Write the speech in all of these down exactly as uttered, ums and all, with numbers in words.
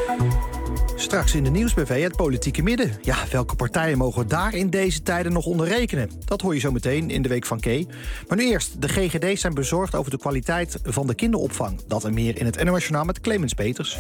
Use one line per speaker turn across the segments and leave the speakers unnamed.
Straks in de Nieuwsbv het politieke midden. Ja, welke partijen mogen daar in deze tijden nog onder rekenen? Dat hoor je zo meteen in de Week van Kee. Maar nu eerst, de G G D's zijn bezorgd over de kwaliteit van de kinderopvang. Dat en meer in het N O S Journaal met Clemens Peters.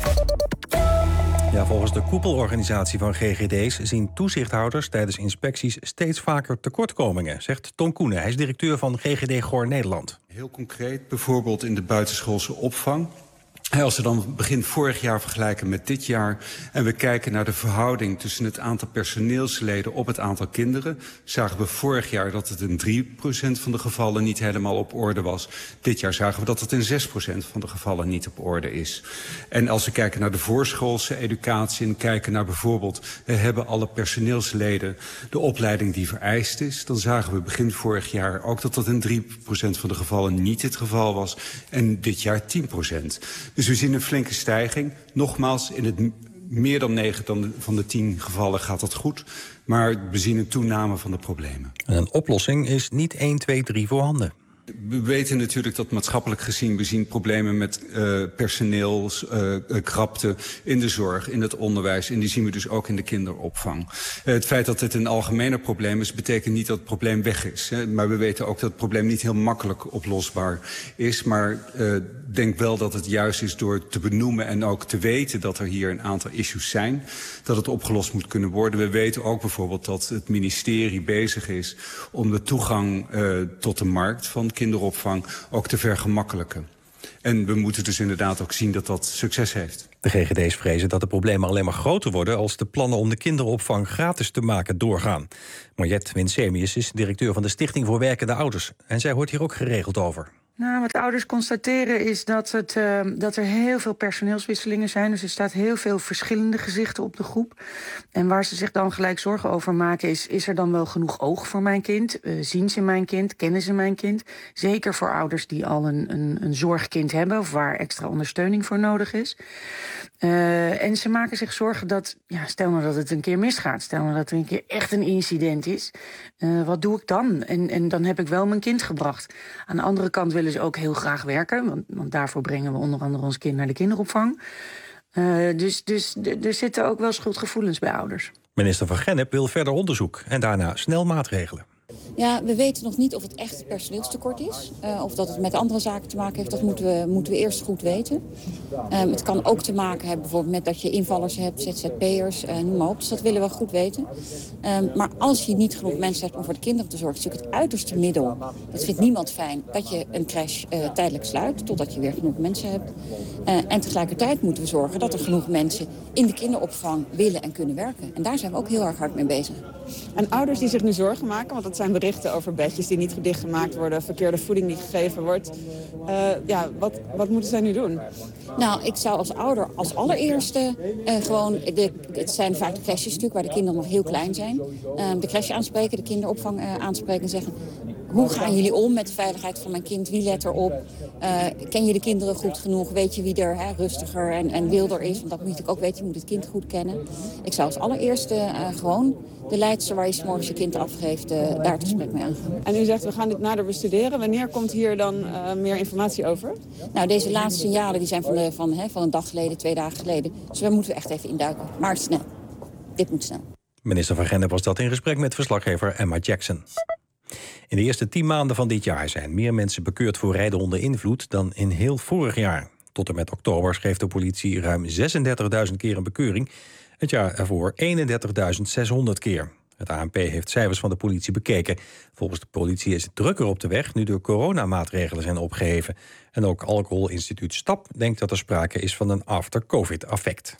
Ja, volgens de koepelorganisatie van G G D's zien toezichthouders tijdens inspecties steeds vaker tekortkomingen, zegt Tom Koenen. Hij is directeur van G G D Goor Nederland.
Heel concreet, bijvoorbeeld in de buitenschoolse opvang. Als we dan begin vorig jaar vergelijken met dit jaar en we kijken naar de verhouding tussen het aantal personeelsleden op het aantal kinderen, zagen we vorig jaar dat het in drie procent van de gevallen niet helemaal op orde was. Dit jaar zagen we dat het in zes procent van de gevallen niet op orde is. En als we kijken naar de voorschoolse educatie en kijken naar bijvoorbeeld, hebben alle personeelsleden de opleiding die vereist is, dan zagen we begin vorig jaar ook dat dat in drie procent van de gevallen niet het geval was en dit jaar tien procent. Dus we zien een flinke stijging. Nogmaals, in het meer dan negen dan van de tien gevallen gaat dat goed. Maar we zien een toename van de problemen.
En een oplossing is niet één, twee, drie voorhanden.
We weten natuurlijk dat maatschappelijk gezien, we zien problemen met uh, personeelskrapte uh, in de zorg, in het onderwijs. En die zien we dus ook in de kinderopvang. Uh, het feit dat dit een algemener probleem is, betekent niet dat het probleem weg is. Hè. Maar we weten ook dat het probleem niet heel makkelijk oplosbaar is. Maar ik uh, denk wel dat het juist is door te benoemen en ook te weten dat er hier een aantal issues zijn, dat het opgelost moet kunnen worden. We weten ook bijvoorbeeld dat het ministerie bezig is om de toegang uh, tot de markt van kinderopvang ook te vergemakkelijken. En we moeten dus inderdaad ook zien dat dat succes heeft.
De G G D's vrezen dat de problemen alleen maar groter worden als de plannen om de kinderopvang gratis te maken doorgaan. Mariette Winsemius is directeur van de Stichting voor Werkende Ouders. En zij hoort hier ook geregeld over.
Nou, wat ouders constateren is dat, het, uh, dat er heel veel personeelswisselingen zijn. Dus er staat heel veel verschillende gezichten op de groep. En waar ze zich dan gelijk zorgen over maken is, is er dan wel genoeg oog voor mijn kind? Uh, zien ze mijn kind? Kennen ze mijn kind? Zeker voor ouders die al een, een, een zorgkind hebben of waar extra ondersteuning voor nodig is. Uh, en ze maken zich zorgen dat, ja, stel nou dat het een keer misgaat. Stel nou dat er een keer echt een incident is. Uh, wat doe ik dan? En, en dan heb ik wel mijn kind gebracht. Aan de andere kant willen ze ook heel graag werken. Want, want daarvoor brengen we onder andere ons kind naar de kinderopvang. Uh, dus, dus d- er zitten ook wel schuldgevoelens bij ouders.
Minister Van Gennep wil verder onderzoek en daarna snel maatregelen.
Ja, we weten nog niet of het echt personeelstekort is. Uh, of dat het met andere zaken te maken heeft, dat moeten we, moeten we eerst goed weten. Um, het kan ook te maken hebben bijvoorbeeld met dat je invallers hebt, Z Z P'ers, uh, noem maar op. Dus dat willen we goed weten. Um, maar als je niet genoeg mensen hebt om voor de kinderen te zorgen, is natuurlijk het uiterste middel. Dat vindt niemand fijn, dat je een crash uh, tijdelijk sluit, totdat je weer genoeg mensen hebt. Uh, en tegelijkertijd moeten we zorgen dat er genoeg mensen in de kinderopvang willen en kunnen werken. En daar zijn we ook heel erg hard mee bezig.
En ouders die zich nu zorgen maken, want dat zijn berichten over bedjes die niet dichtgemaakt worden, verkeerde voeding die gegeven wordt. Uh, ja, wat, wat moeten zij nu doen?
Nou, ik zou als ouder als allereerste uh, gewoon, de, het zijn vaak de crashes natuurlijk waar de kinderen nog heel klein zijn. Uh, de crash aanspreken, de kinderopvang uh, aanspreken en zeggen, hoe gaan jullie om met de veiligheid van mijn kind? Wie let erop? Uh, ken je de kinderen goed genoeg? Weet je wie er hè, rustiger en, en wilder is? Want dat moet je natuurlijk ook weten, je moet het kind goed kennen. Ik zou als allereerste uh, gewoon de leidster waar je 's morgens je kind afgeeft, uh, daar het gesprek mee aangaan.
En u zegt, we gaan dit nader bestuderen. Wanneer komt hier dan uh, meer informatie over?
Nou, deze laatste signalen die zijn van, de, van, hè, van een dag geleden, twee dagen geleden. Dus daar moeten we echt even induiken. Maar snel. Dit moet snel.
Minister Van Gennep was dat in gesprek met verslaggever Emma Jackson. In de eerste tien maanden van dit jaar zijn meer mensen bekeurd voor rijden onder invloed dan in heel vorig jaar. Tot en met oktober schreef de politie ruim zesendertigduizend keer een bekeuring. Het jaar ervoor eenendertigduizend zeshonderd keer. Het A N P heeft cijfers van de politie bekeken. Volgens de politie is het drukker op de weg nu de coronamaatregelen zijn opgeheven. En ook alcoholinstituut STAP denkt dat er sprake is van een after-covid-effect.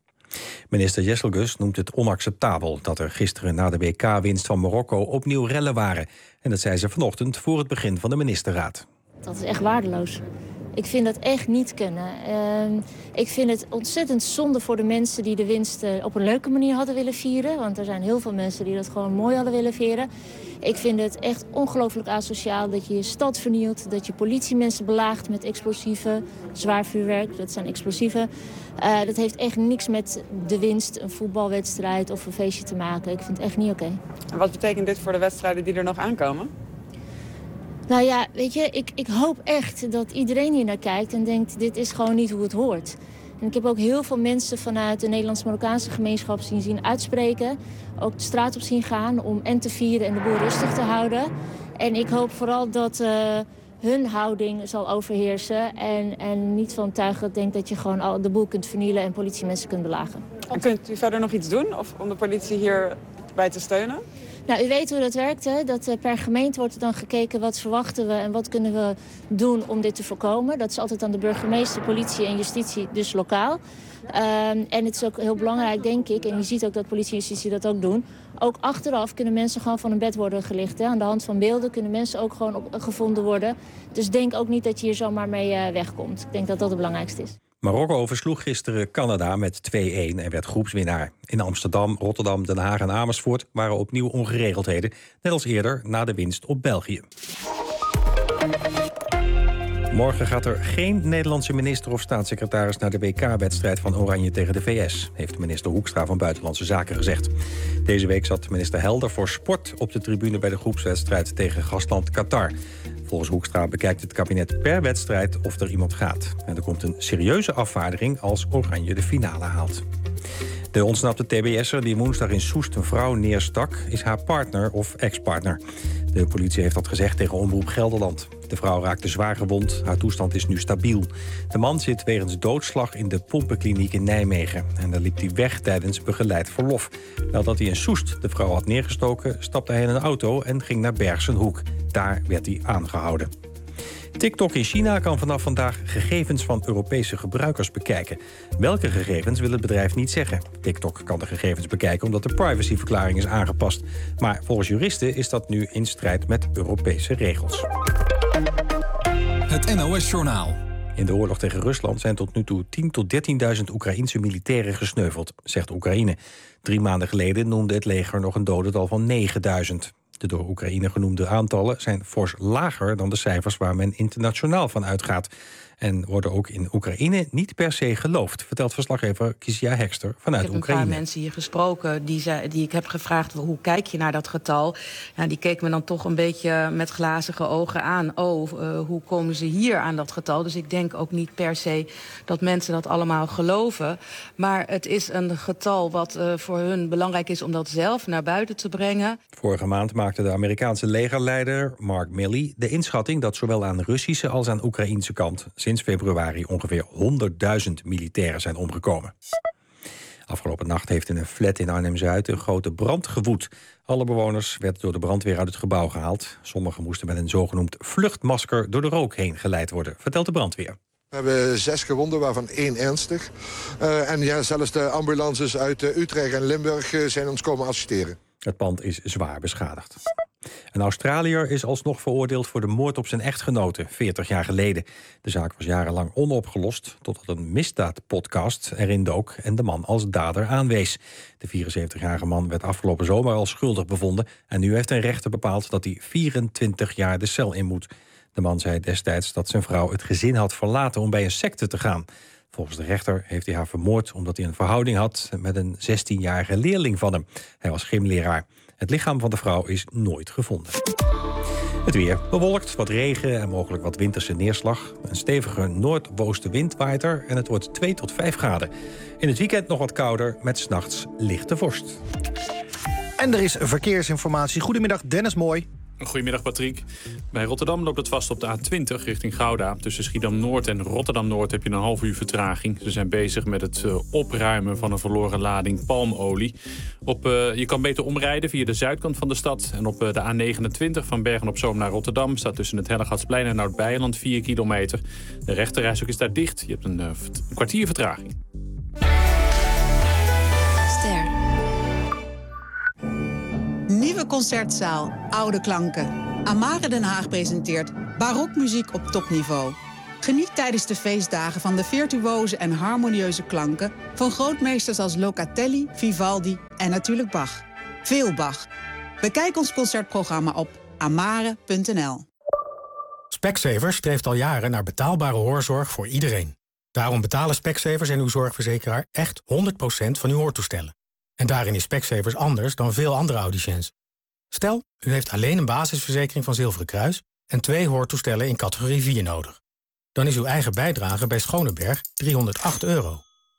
Minister Jesselgus noemt het onacceptabel dat er gisteren na de W K-winst van Marokko opnieuw rellen waren. En dat zei ze vanochtend voor het begin van de ministerraad.
Dat is echt waardeloos. Ik vind dat echt niet kunnen. Uh, ik vind het ontzettend zonde voor de mensen die de winst uh, op een leuke manier hadden willen vieren. Want er zijn heel veel mensen die dat gewoon mooi hadden willen vieren. Ik vind het echt ongelooflijk asociaal dat je je stad vernielt. Dat je politiemensen belaagt met explosieven, zwaar vuurwerk. Dat zijn explosieven. Uh, dat heeft echt niks met de winst, een voetbalwedstrijd of een feestje te maken. Ik vind het echt niet oké. Okay.
En wat betekent dit voor de wedstrijden die er nog aankomen?
Nou ja, weet je, ik, ik hoop echt dat iedereen hier naar kijkt en denkt, dit is gewoon niet hoe het hoort. En ik heb ook heel veel mensen vanuit de Nederlands-Marokkaanse gemeenschap zien, zien uitspreken. Ook de straat op zien gaan om en te vieren en de boel rustig te houden. En ik hoop vooral dat uh, hun houding zal overheersen. En, en niet van tuigen denkt dat je gewoon al de boel kunt vernielen en politiemensen kunt belagen.
En kunt u verder nog iets doen of om de politie hierbij te steunen?
Nou, u weet hoe dat werkt, hè? Dat uh, per gemeente wordt er dan gekeken wat verwachten we en wat kunnen we doen om dit te voorkomen. Dat is altijd aan de burgemeester, politie en justitie, dus lokaal. Uh, en het is ook heel belangrijk, denk ik, en je ziet ook dat politie en justitie dat ook doen. Ook achteraf kunnen mensen gewoon van hun bed worden gelicht. Hè? Aan de hand van beelden kunnen mensen ook gewoon op, gevonden worden. Dus denk ook niet dat je hier zomaar mee uh, wegkomt. Ik denk dat dat het belangrijkste is.
Marokko versloeg gisteren Canada met twee-een en werd groepswinnaar. In Amsterdam, Rotterdam, Den Haag en Amersfoort waren opnieuw ongeregeldheden. Net als eerder na de winst op België. Morgen gaat er geen Nederlandse minister of staatssecretaris naar de W K-wedstrijd van Oranje tegen de V S, heeft minister Hoekstra van Buitenlandse Zaken gezegd. Deze week zat minister Helder voor sport op de tribune bij de groepswedstrijd tegen gastland Qatar. Volgens Hoekstra bekijkt het kabinet per wedstrijd of er iemand gaat. En er komt een serieuze afvaarding als Oranje de finale haalt. De ontsnapte T B S'er die woensdag in Soest een vrouw neerstak, is haar partner of ex-partner. De politie heeft dat gezegd tegen Omroep Gelderland. De vrouw raakte zwaar gewond, haar toestand is nu stabiel. De man zit wegens doodslag in de pompenkliniek in Nijmegen. En daar liep hij weg tijdens begeleid verlof. Nadat hij in Soest de vrouw had neergestoken, stapte hij in een auto en ging naar Bergsenhoek. Daar werd hij aangehouden. TikTok in China kan vanaf vandaag gegevens van Europese gebruikers bekijken. Welke gegevens wil het bedrijf niet zeggen. TikTok kan de gegevens bekijken omdat de privacyverklaring is aangepast. Maar volgens juristen is dat nu in strijd met Europese regels.
Het N O S-journaal.
In de oorlog tegen Rusland zijn tot nu toe tien tot dertienduizend Oekraïense militairen gesneuveld, zegt Oekraïne. Drie maanden geleden noemde het leger nog een dodental van negenduizend. De door Oekraïne genoemde aantallen zijn fors lager dan de cijfers waar men internationaal van uitgaat. En worden ook in Oekraïne niet per se geloofd, vertelt verslaggever Kizia Hekster vanuit Oekraïne.
Ik heb een paar mensen hier gesproken die, zei, die ik heb gevraagd, hoe kijk je naar dat getal? Ja, die keken me dan toch een beetje met glazige ogen aan. Oh, uh, hoe komen ze hier aan dat getal? Dus ik denk ook niet per se dat mensen dat allemaal geloven. Maar het is een getal wat uh, voor hun belangrijk is om dat zelf naar buiten te brengen.
Vorige maand maakte de Amerikaanse legerleider Mark Milley de inschatting dat zowel aan de Russische als aan de Oekraïnse kant sinds februari ongeveer honderdduizend militairen zijn omgekomen. Afgelopen nacht heeft in een flat in Arnhem-Zuid een grote brand gewoed. Alle bewoners werden door de brandweer uit het gebouw gehaald. Sommigen moesten met een zogenoemd vluchtmasker door de rook heen geleid worden, vertelt de brandweer.
We hebben zes gewonden, waarvan één ernstig. Uh, en ja, zelfs de ambulances uit uh, Utrecht en Limburg uh, zijn ons komen assisteren.
Het pand is zwaar beschadigd. Een Australiër is alsnog veroordeeld voor de moord op zijn echtgenote, veertig jaar geleden. De zaak was jarenlang onopgelost, totdat een misdaadpodcast erin dook en de man als dader aanwees. De vierenzeventigjarige man werd afgelopen zomer al schuldig bevonden en nu heeft een rechter bepaald dat hij vierentwintig jaar de cel in moet. De man zei destijds dat zijn vrouw het gezin had verlaten om bij een secte te gaan. Volgens de rechter heeft hij haar vermoord omdat hij een verhouding had met een zestienjarige leerling van hem. Hij was gymleraar. Het lichaam van de vrouw is nooit gevonden. Het weer bewolkt, wat regen en mogelijk wat winterse neerslag. Een stevige noordoostenwind waait er en het wordt twee tot vijf graden. In het weekend nog wat kouder met 's nachts lichte vorst.
En er is verkeersinformatie. Goedemiddag, Dennis Mooi.
Goedemiddag Patrick. Bij Rotterdam loopt het vast op de A twintig richting Gouda. Tussen Schiedam-Noord en Rotterdam-Noord heb je een half uur vertraging. Ze zijn bezig met het uh, opruimen van een verloren lading palmolie. Op, uh, je kan beter omrijden via de zuidkant van de stad. En op uh, de A negenentwintig van Bergen-op-Zoom naar Rotterdam staat tussen het Hellegatsplein en Noord-Beijerland vier kilometer. De rechterreis ook is daar dicht. Je hebt een, uh, een kwartier vertraging.
Ster. Nieuwe concertzaal, oude klanken. Amare Den Haag presenteert barokmuziek op topniveau. Geniet tijdens de feestdagen van de virtuoze en harmonieuze klanken van grootmeesters als Locatelli, Vivaldi en natuurlijk Bach. Veel Bach. Bekijk ons concertprogramma op amare punt n l.
Specsavers streeft al jaren naar betaalbare hoorzorg voor iedereen. Daarom betalen Specsavers en uw zorgverzekeraar echt honderd procent van uw hoortoestellen. En daarin is Specsavers anders dan veel andere audiciëns. Stel, u heeft alleen een basisverzekering van Zilveren Kruis en twee hoortoestellen in categorie vier nodig. Dan is uw eigen bijdrage bij Schoneberg driehonderdacht euro.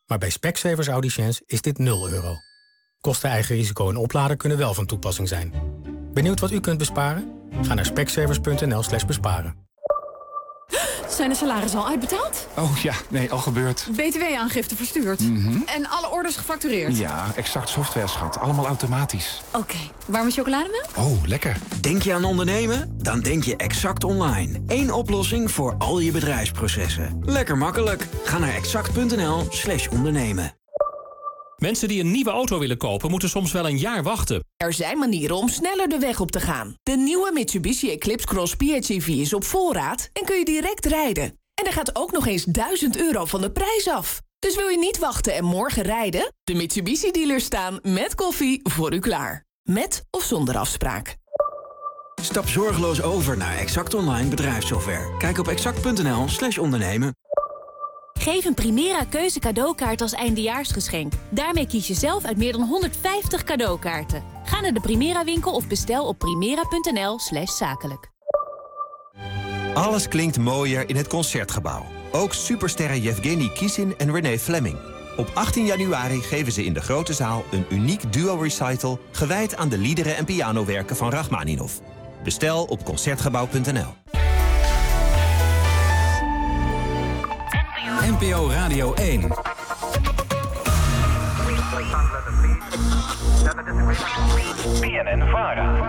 Maar bij Specsavers Audiciëns is dit nul euro. Kosten, eigen risico en oplader kunnen wel van toepassing zijn. Benieuwd wat u kunt besparen? Ga naar specsavers.nl slash besparen.
Zijn de salarissen al uitbetaald?
Oh ja, nee, al gebeurd.
B T W-aangifte verstuurd?
Mm-hmm.
En alle orders gefactureerd?
Ja, Exact Software, schat. Allemaal automatisch.
Oké, okay. Warme chocolademelk?
Oh, lekker.
Denk je aan ondernemen? Dan denk je Exact Online. Eén oplossing voor al je bedrijfsprocessen. Lekker makkelijk. Ga naar exact.nl slash ondernemen.
Mensen die een nieuwe auto willen kopen, moeten soms wel een jaar wachten.
Er zijn manieren om sneller de weg op te gaan. De nieuwe Mitsubishi Eclipse Cross P H E V is op voorraad en kun je direct rijden. En er gaat ook nog eens duizend euro van de prijs af. Dus wil je niet wachten en morgen rijden? De Mitsubishi-dealers staan met koffie voor u klaar. Met of zonder afspraak.
Stap zorgeloos over naar Exact Online bedrijfssoftware. Kijk op exact.nl slash ondernemen.
Geef een Primera Keuze cadeaukaart als eindejaarsgeschenk. Daarmee kies je zelf uit meer dan honderdvijftig cadeaukaarten. Ga naar de Primera winkel of bestel op primera.nl slash zakelijk.
Alles klinkt mooier in het Concertgebouw. Ook supersterren Yevgeny Kissin en Renee Fleming. Op achttien januari geven ze in de grote zaal een uniek duo-recital... gewijd aan de liederen en pianowerken van Rachmaninov. Bestel op concertgebouw punt n l.
N P O Radio één.
B N N Vara.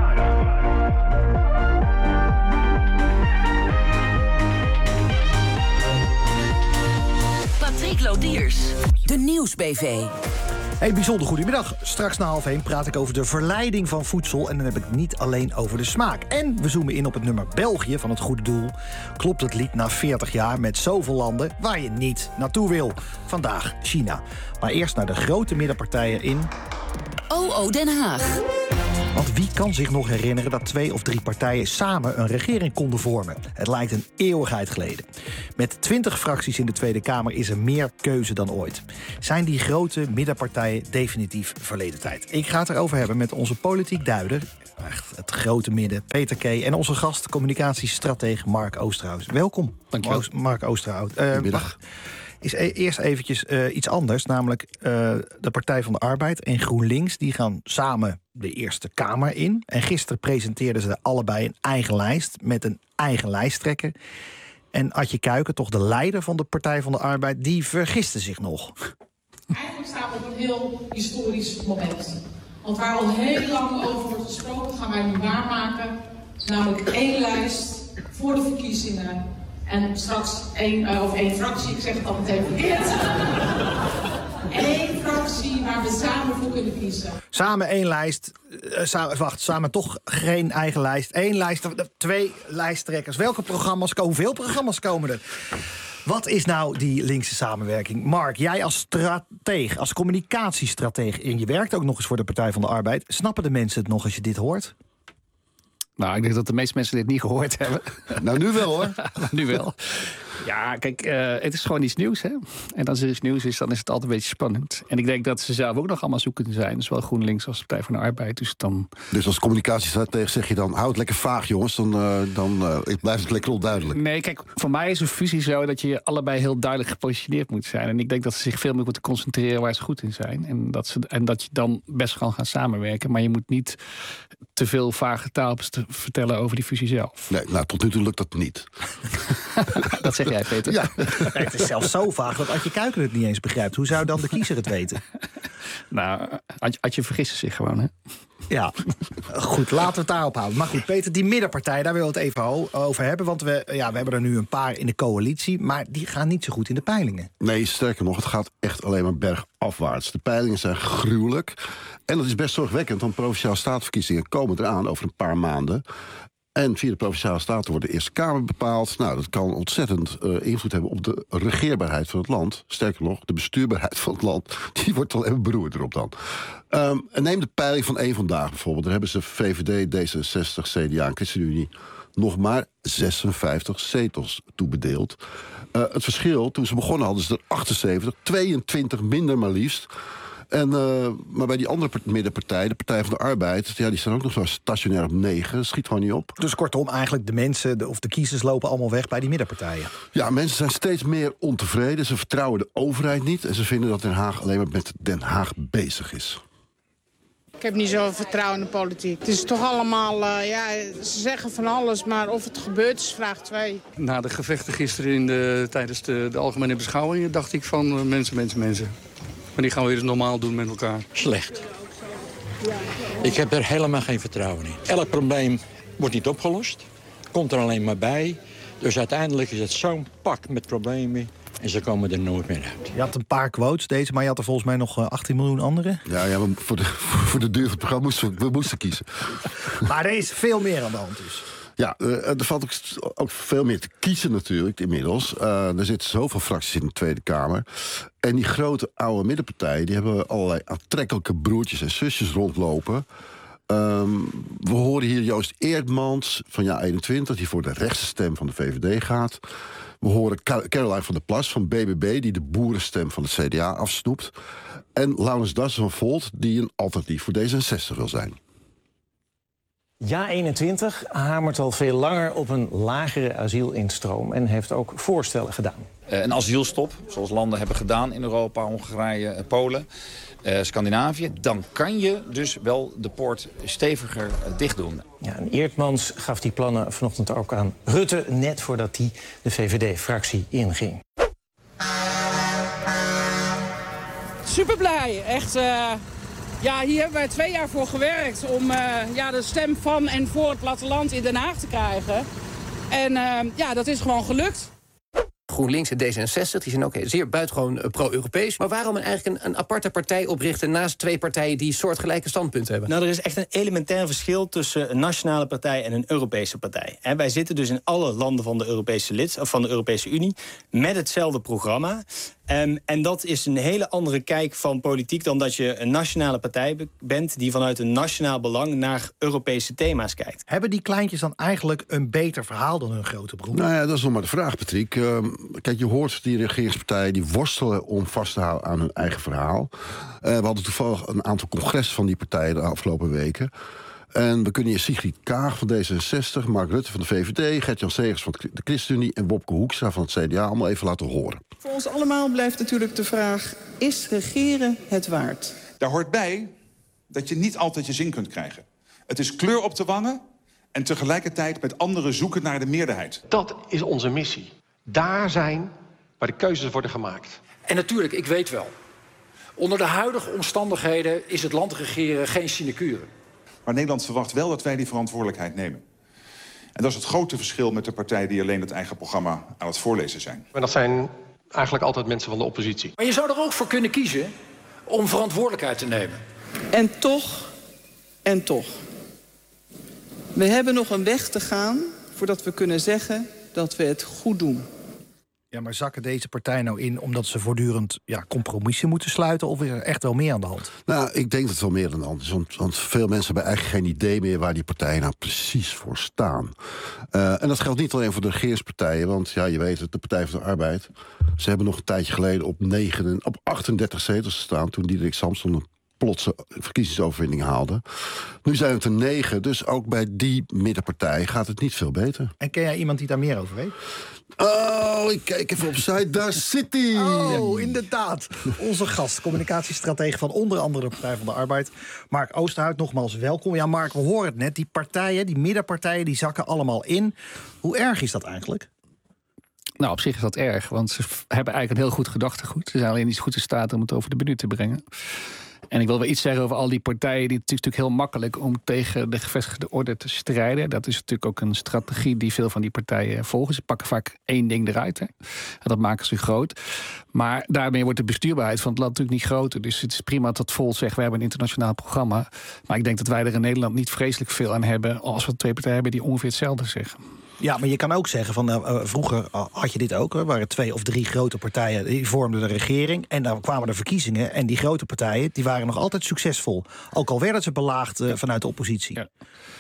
Patrick Lodiers. De Nieuws B V.
Hey, bijzonder goedemiddag. Straks na half één praat ik over de verleiding van voedsel. En dan heb ik het niet alleen over de smaak. En we zoomen in op het nummer België van het Goede Doel. Klopt het lied na veertig jaar met zoveel landen waar je niet naartoe wil. Vandaag China. Maar eerst naar de grote middenpartijen in...
O O Den Haag.
Want wie kan zich nog herinneren dat twee of drie partijen samen een regering konden vormen? Het lijkt een eeuwigheid geleden. Met twintig fracties in de Tweede Kamer is er meer keuze dan ooit. Zijn die grote middenpartijen definitief verleden tijd? Ik ga het erover hebben met onze politiek duider, echt het grote midden, Peter K. en onze gast, communicatiestratege Mark Oosterhout. Welkom.
Dankjewel.
Mark Oosterhout. Uh,
Goedemiddag.
Is e- eerst eventjes uh, iets anders, namelijk uh, de Partij van de Arbeid en GroenLinks... die gaan samen de Eerste Kamer in. En gisteren presenteerden ze allebei een eigen lijst met een eigen lijsttrekker. En Adje Kuiken, toch de leider van de Partij van de Arbeid, die vergiste zich nog.
Eigenlijk staan we op een heel historisch moment. Want waar al heel lang over wordt gesproken, gaan wij nu waarmaken. Namelijk één lijst voor de verkiezingen... En straks één, uh, of één fractie, ik zeg het al meteen verkeerd. Eén fractie waar we samen voor kunnen kiezen.
Samen één lijst, uh, samen, wacht, samen toch geen eigen lijst. Eén lijst, twee lijsttrekkers. Welke programma's komen, hoeveel programma's komen er? Wat is nou die linkse samenwerking? Mark, jij als strateeg, als communicatiestratege... en je werkt ook nog eens voor de Partij van de Arbeid... snappen de mensen het nog als je dit hoort?
Nou, ik denk dat de meeste mensen dit niet gehoord hebben.
Nou, nu wel hoor.
nu wel. Ja, kijk, uh, het is gewoon iets nieuws, hè. En als er iets nieuws is, dan is het altijd een beetje spannend. En ik denk dat ze zelf ook nog allemaal zoekend zijn. Zowel GroenLinks als de Partij van de Arbeid. Dus, dan...
dus als communicatiestratege zeg je dan... houd het lekker vaag, jongens, dan, uh, dan uh, blijft het lekker onduidelijk.
Nee, kijk, voor mij is een fusie zo... dat je allebei heel duidelijk gepositioneerd moet zijn. En ik denk dat ze zich veel meer moeten concentreren waar ze goed in zijn. En dat, ze, en dat je dan best kan gaan samenwerken. Maar je moet niet te veel vage taal vertellen over die fusie zelf.
Nee, nou, tot nu toe lukt dat niet.
Dat zeg jij, Peter.
Ja.
Het is zelfs zo vaag dat Adje Kuiken het niet eens begrijpt. Hoe zou dan de kiezer het weten?
Nou, Adje, Adje vergist zich gewoon, hè?
Ja, goed, laten we het daarop houden. Maar goed, Peter, die middenpartij, daar willen we het even over hebben. Want we, ja, we hebben er nu een paar in de coalitie... maar die gaan niet zo goed in de peilingen.
Nee, sterker nog, het gaat echt alleen maar bergafwaarts. De peilingen zijn gruwelijk. En dat is best zorgwekkend, want Provinciale Statenverkiezingen komen eraan over een paar maanden. En via de Provinciale Staten wordt de Eerste Kamer bepaald. Nou, dat kan ontzettend uh, invloed hebben op de regeerbaarheid van het land. Sterker nog, de bestuurbaarheid van het land, die wordt al even beroerd erop dan. Um, en neem de peiling van één vandaag bijvoorbeeld. Daar hebben ze V V D, D zesenzestig, C D A en ChristenUnie nog maar zesenvijftig zetels toebedeeld. Uh, het verschil, toen ze begonnen hadden ze er achtenzeventig, tweeëntwintig minder maar liefst. En, uh, maar bij die andere part- middenpartij, de Partij van de Arbeid... Ja, die staan ook nog zo stationair op negen. Dat schiet gewoon niet op.
Dus kortom, eigenlijk de mensen de, of de kiezers lopen allemaal weg bij die middenpartijen.
Ja, mensen zijn steeds meer ontevreden. Ze vertrouwen de overheid niet. En ze vinden dat Den Haag alleen maar met Den Haag bezig is.
Ik heb niet zoveel vertrouwen in de politiek. Het is toch allemaal, uh, ja, ze zeggen van alles, maar of het gebeurt is vraag twee.
Na de gevechten gisteren in de, tijdens de, de algemene beschouwingen dacht ik van uh, mensen, mensen, mensen. Maar die gaan we weer eens normaal doen met elkaar.
Slecht. Ik heb er helemaal geen vertrouwen in. Elk probleem wordt niet opgelost. Komt er alleen maar bij. Dus uiteindelijk is het zo'n pak met problemen. En ze komen er nooit meer uit.
Je had een paar quotes deze, maar je had er volgens mij nog achttien miljoen andere.
Ja, ja maar voor, de, voor de duur van het programma moesten we, we moesten kiezen.
Maar er is veel meer aan de hand dus.
Ja, uh, er valt ook, ook veel meer te kiezen natuurlijk inmiddels. Uh, er zitten zoveel fracties in de Tweede Kamer. En die grote oude middenpartijen... die hebben allerlei aantrekkelijke broertjes en zusjes rondlopen. Um, we horen hier Joost Eerdmans van Ja eenentwintig... die voor de rechtse stem van de V V D gaat. We horen Caroline van der Plas van B B B... die de boerenstem van het C D A afsnoept. En Laurens Dassen van Volt... die een alternatief voor D zesenzestig wil zijn.
Ja eenentwintig hamert al veel langer op een lagere asielinstroom... en heeft ook voorstellen gedaan.
Uh, een asielstop, zoals landen hebben gedaan in Europa, Hongarije, uh, Polen, uh, Scandinavië... dan kan je dus wel de poort steviger uh, dicht doen.
Ja, en Eerdmans gaf die plannen vanochtend ook aan Rutte... net voordat hij de V V D-fractie inging.
Super blij, echt... Uh... Ja, hier hebben wij twee jaar voor gewerkt om uh, ja, de stem van en voor het platteland in Den Haag te krijgen. En uh, ja, dat is gewoon gelukt.
GroenLinks en D zesenzestig die zijn ook zeer buitengewoon pro-Europees. Maar waarom eigenlijk een, een aparte partij oprichten... naast twee partijen die soortgelijke standpunten hebben?
Nou, er is echt een elementair verschil tussen een nationale partij en een Europese partij. En wij zitten dus in alle landen van de Europese, lid, of van de Europese Unie met hetzelfde programma. Um, en dat is een hele andere kijk van politiek dan dat je een nationale partij be- bent... die vanuit een nationaal belang naar Europese thema's kijkt.
Hebben die kleintjes dan eigenlijk een beter verhaal dan hun grote broer?
Nou ja, dat is nog maar de vraag, Patrick. Uh, kijk, je hoort die regeringspartijen die worstelen om vast te houden aan hun eigen verhaal. Uh, we hadden toevallig een aantal congressen van die partijen de afgelopen weken. En we kunnen hier Sigrid Kaag van D zesenzestig, Mark Rutte van de V V D... Gert-Jan Segers van de ChristenUnie en Wopke Hoekstra van het C D A... allemaal even laten horen.
Voor ons allemaal blijft natuurlijk de vraag, is regeren het waard?
Daar hoort bij dat je niet altijd je zin kunt krijgen. Het is kleur op de wangen en tegelijkertijd met anderen zoeken naar de meerderheid.
Dat is onze missie. Daar zijn waar de keuzes worden gemaakt.
En natuurlijk, ik weet wel, onder de huidige omstandigheden is het land regeren geen sinecure.
Maar Nederland verwacht wel dat wij die verantwoordelijkheid nemen. En dat is het grote verschil met de partijen die alleen het eigen programma aan het voorlezen zijn.
Maar dat zijn eigenlijk altijd mensen van de oppositie.
Maar je zou er ook voor kunnen kiezen om verantwoordelijkheid te nemen.
En toch, en toch. We hebben nog een weg te gaan voordat we kunnen zeggen dat we het goed doen.
Ja, maar zakken deze partijen nou in omdat ze voortdurend ja, compromissen moeten sluiten... of is er echt wel meer aan de hand?
Nou, ik denk dat het wel meer aan de hand is. Want, want veel mensen hebben eigenlijk geen idee meer... waar die partijen nou precies voor staan. Uh, en dat geldt niet alleen voor de regeringspartijen. Want ja, je weet het, de Partij van de Arbeid... ze hebben nog een tijdje geleden op, negen, op achtendertig zetels gestaan... toen Diederik Samson een plotse verkiezingsoverwinning haalde. Nu zijn het er negen, dus ook bij die middenpartij gaat het niet veel beter.
En ken jij iemand die daar meer over weet?
Oh, ik kijk even opzij. Daar zit hij!
Oh, inderdaad. Onze gast, communicatiestratege van onder andere de Partij van de Arbeid... Mark Oosterhout, nogmaals welkom. Ja, Mark, we horen het net. Die partijen, die middenpartijen, die zakken allemaal in. Hoe erg is dat eigenlijk?
Nou, op zich is dat erg, want ze hebben eigenlijk een heel goed gedachtegoed. Ze zijn alleen niet goed in staat om het over de bühne te brengen. En ik wil wel iets zeggen over al die partijen. Die, het is natuurlijk heel makkelijk om tegen de gevestigde orde te strijden. Dat is natuurlijk ook een strategie die veel van die partijen volgen. Ze pakken vaak één ding eruit. Hè. En dat maken ze groot. Maar daarmee wordt de bestuurbaarheid van het land natuurlijk niet groter. Dus het is prima dat Volt zegt, we hebben een internationaal programma. Maar ik denk dat wij er in Nederland niet vreselijk veel aan hebben... als we twee partijen hebben die ongeveer hetzelfde zeggen.
Ja, maar je kan ook zeggen, van uh, vroeger had je dit ook. Er waren twee of drie grote partijen, die vormden de regering. En dan kwamen de verkiezingen. En die grote partijen, die waren nog altijd succesvol. Ook al werden ze belaagd uh, vanuit de oppositie.
Ja.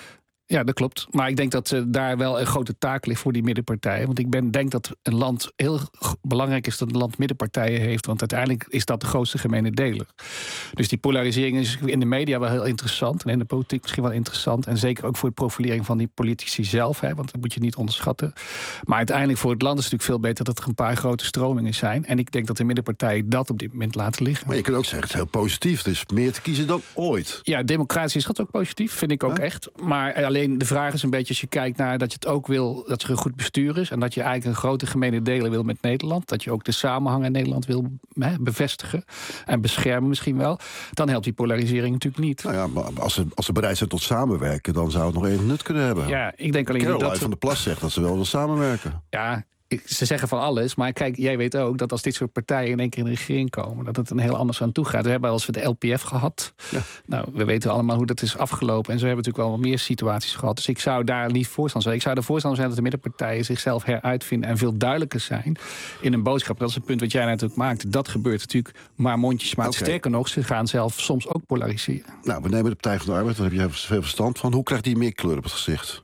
Ja, dat klopt. Maar ik denk dat uh, daar wel een grote taak ligt voor die middenpartijen. Want ik ben, denk dat een land heel g- belangrijk is dat een land middenpartijen heeft. Want uiteindelijk is dat de grootste gemene deler. Dus die polarisering is in de media wel heel interessant. En in de politiek misschien wel interessant. En zeker ook voor de profilering van die politici zelf. Hè, want dat moet je niet onderschatten. Maar uiteindelijk voor het land is het natuurlijk veel beter dat er een paar grote stromingen zijn. En ik denk dat de middenpartijen dat op dit moment laten liggen.
Maar je kunt ook zeggen, het is heel positief. Er is meer te kiezen dan ooit.
Ja, democratisch is dat ook positief. Vind ik ook ja? echt. Maar alleen de vraag is een beetje als je kijkt naar dat je het ook wil dat er een goed bestuur is en dat je eigenlijk een grote gemene deler wil met Nederland, dat je ook de samenhang in Nederland wil hè, bevestigen en beschermen misschien wel, dan helpt die polarisering natuurlijk niet.
Nou ja, maar als ze, als ze bereid zijn tot samenwerken, dan zou het nog even nut kunnen hebben.
Ja, ik denk alleen
Caroline
dat
van der Plas zegt dat ze wel willen samenwerken.
Ja. Ik, ze zeggen van alles, maar kijk, jij weet ook dat als dit soort partijen in één keer in de regering komen, dat het een heel anders aan toe gaat. We hebben als we de L P F gehad. Ja. Nou, we weten allemaal hoe dat is afgelopen. En zo hebben we natuurlijk wel meer situaties gehad. Dus ik zou daar niet voorstander zijn. Ik zou er voorstander zijn dat de middenpartijen zichzelf heruitvinden en veel duidelijker zijn in een boodschap. Dat is het punt wat jij natuurlijk maakt. Dat gebeurt natuurlijk maar mondjesmaat. Okay. Sterker nog, ze gaan zelf soms ook polariseren.
Nou, we nemen de Partij van de Arbeid, daar heb je veel verstand van. Hoe krijgt die meer kleur op het gezicht?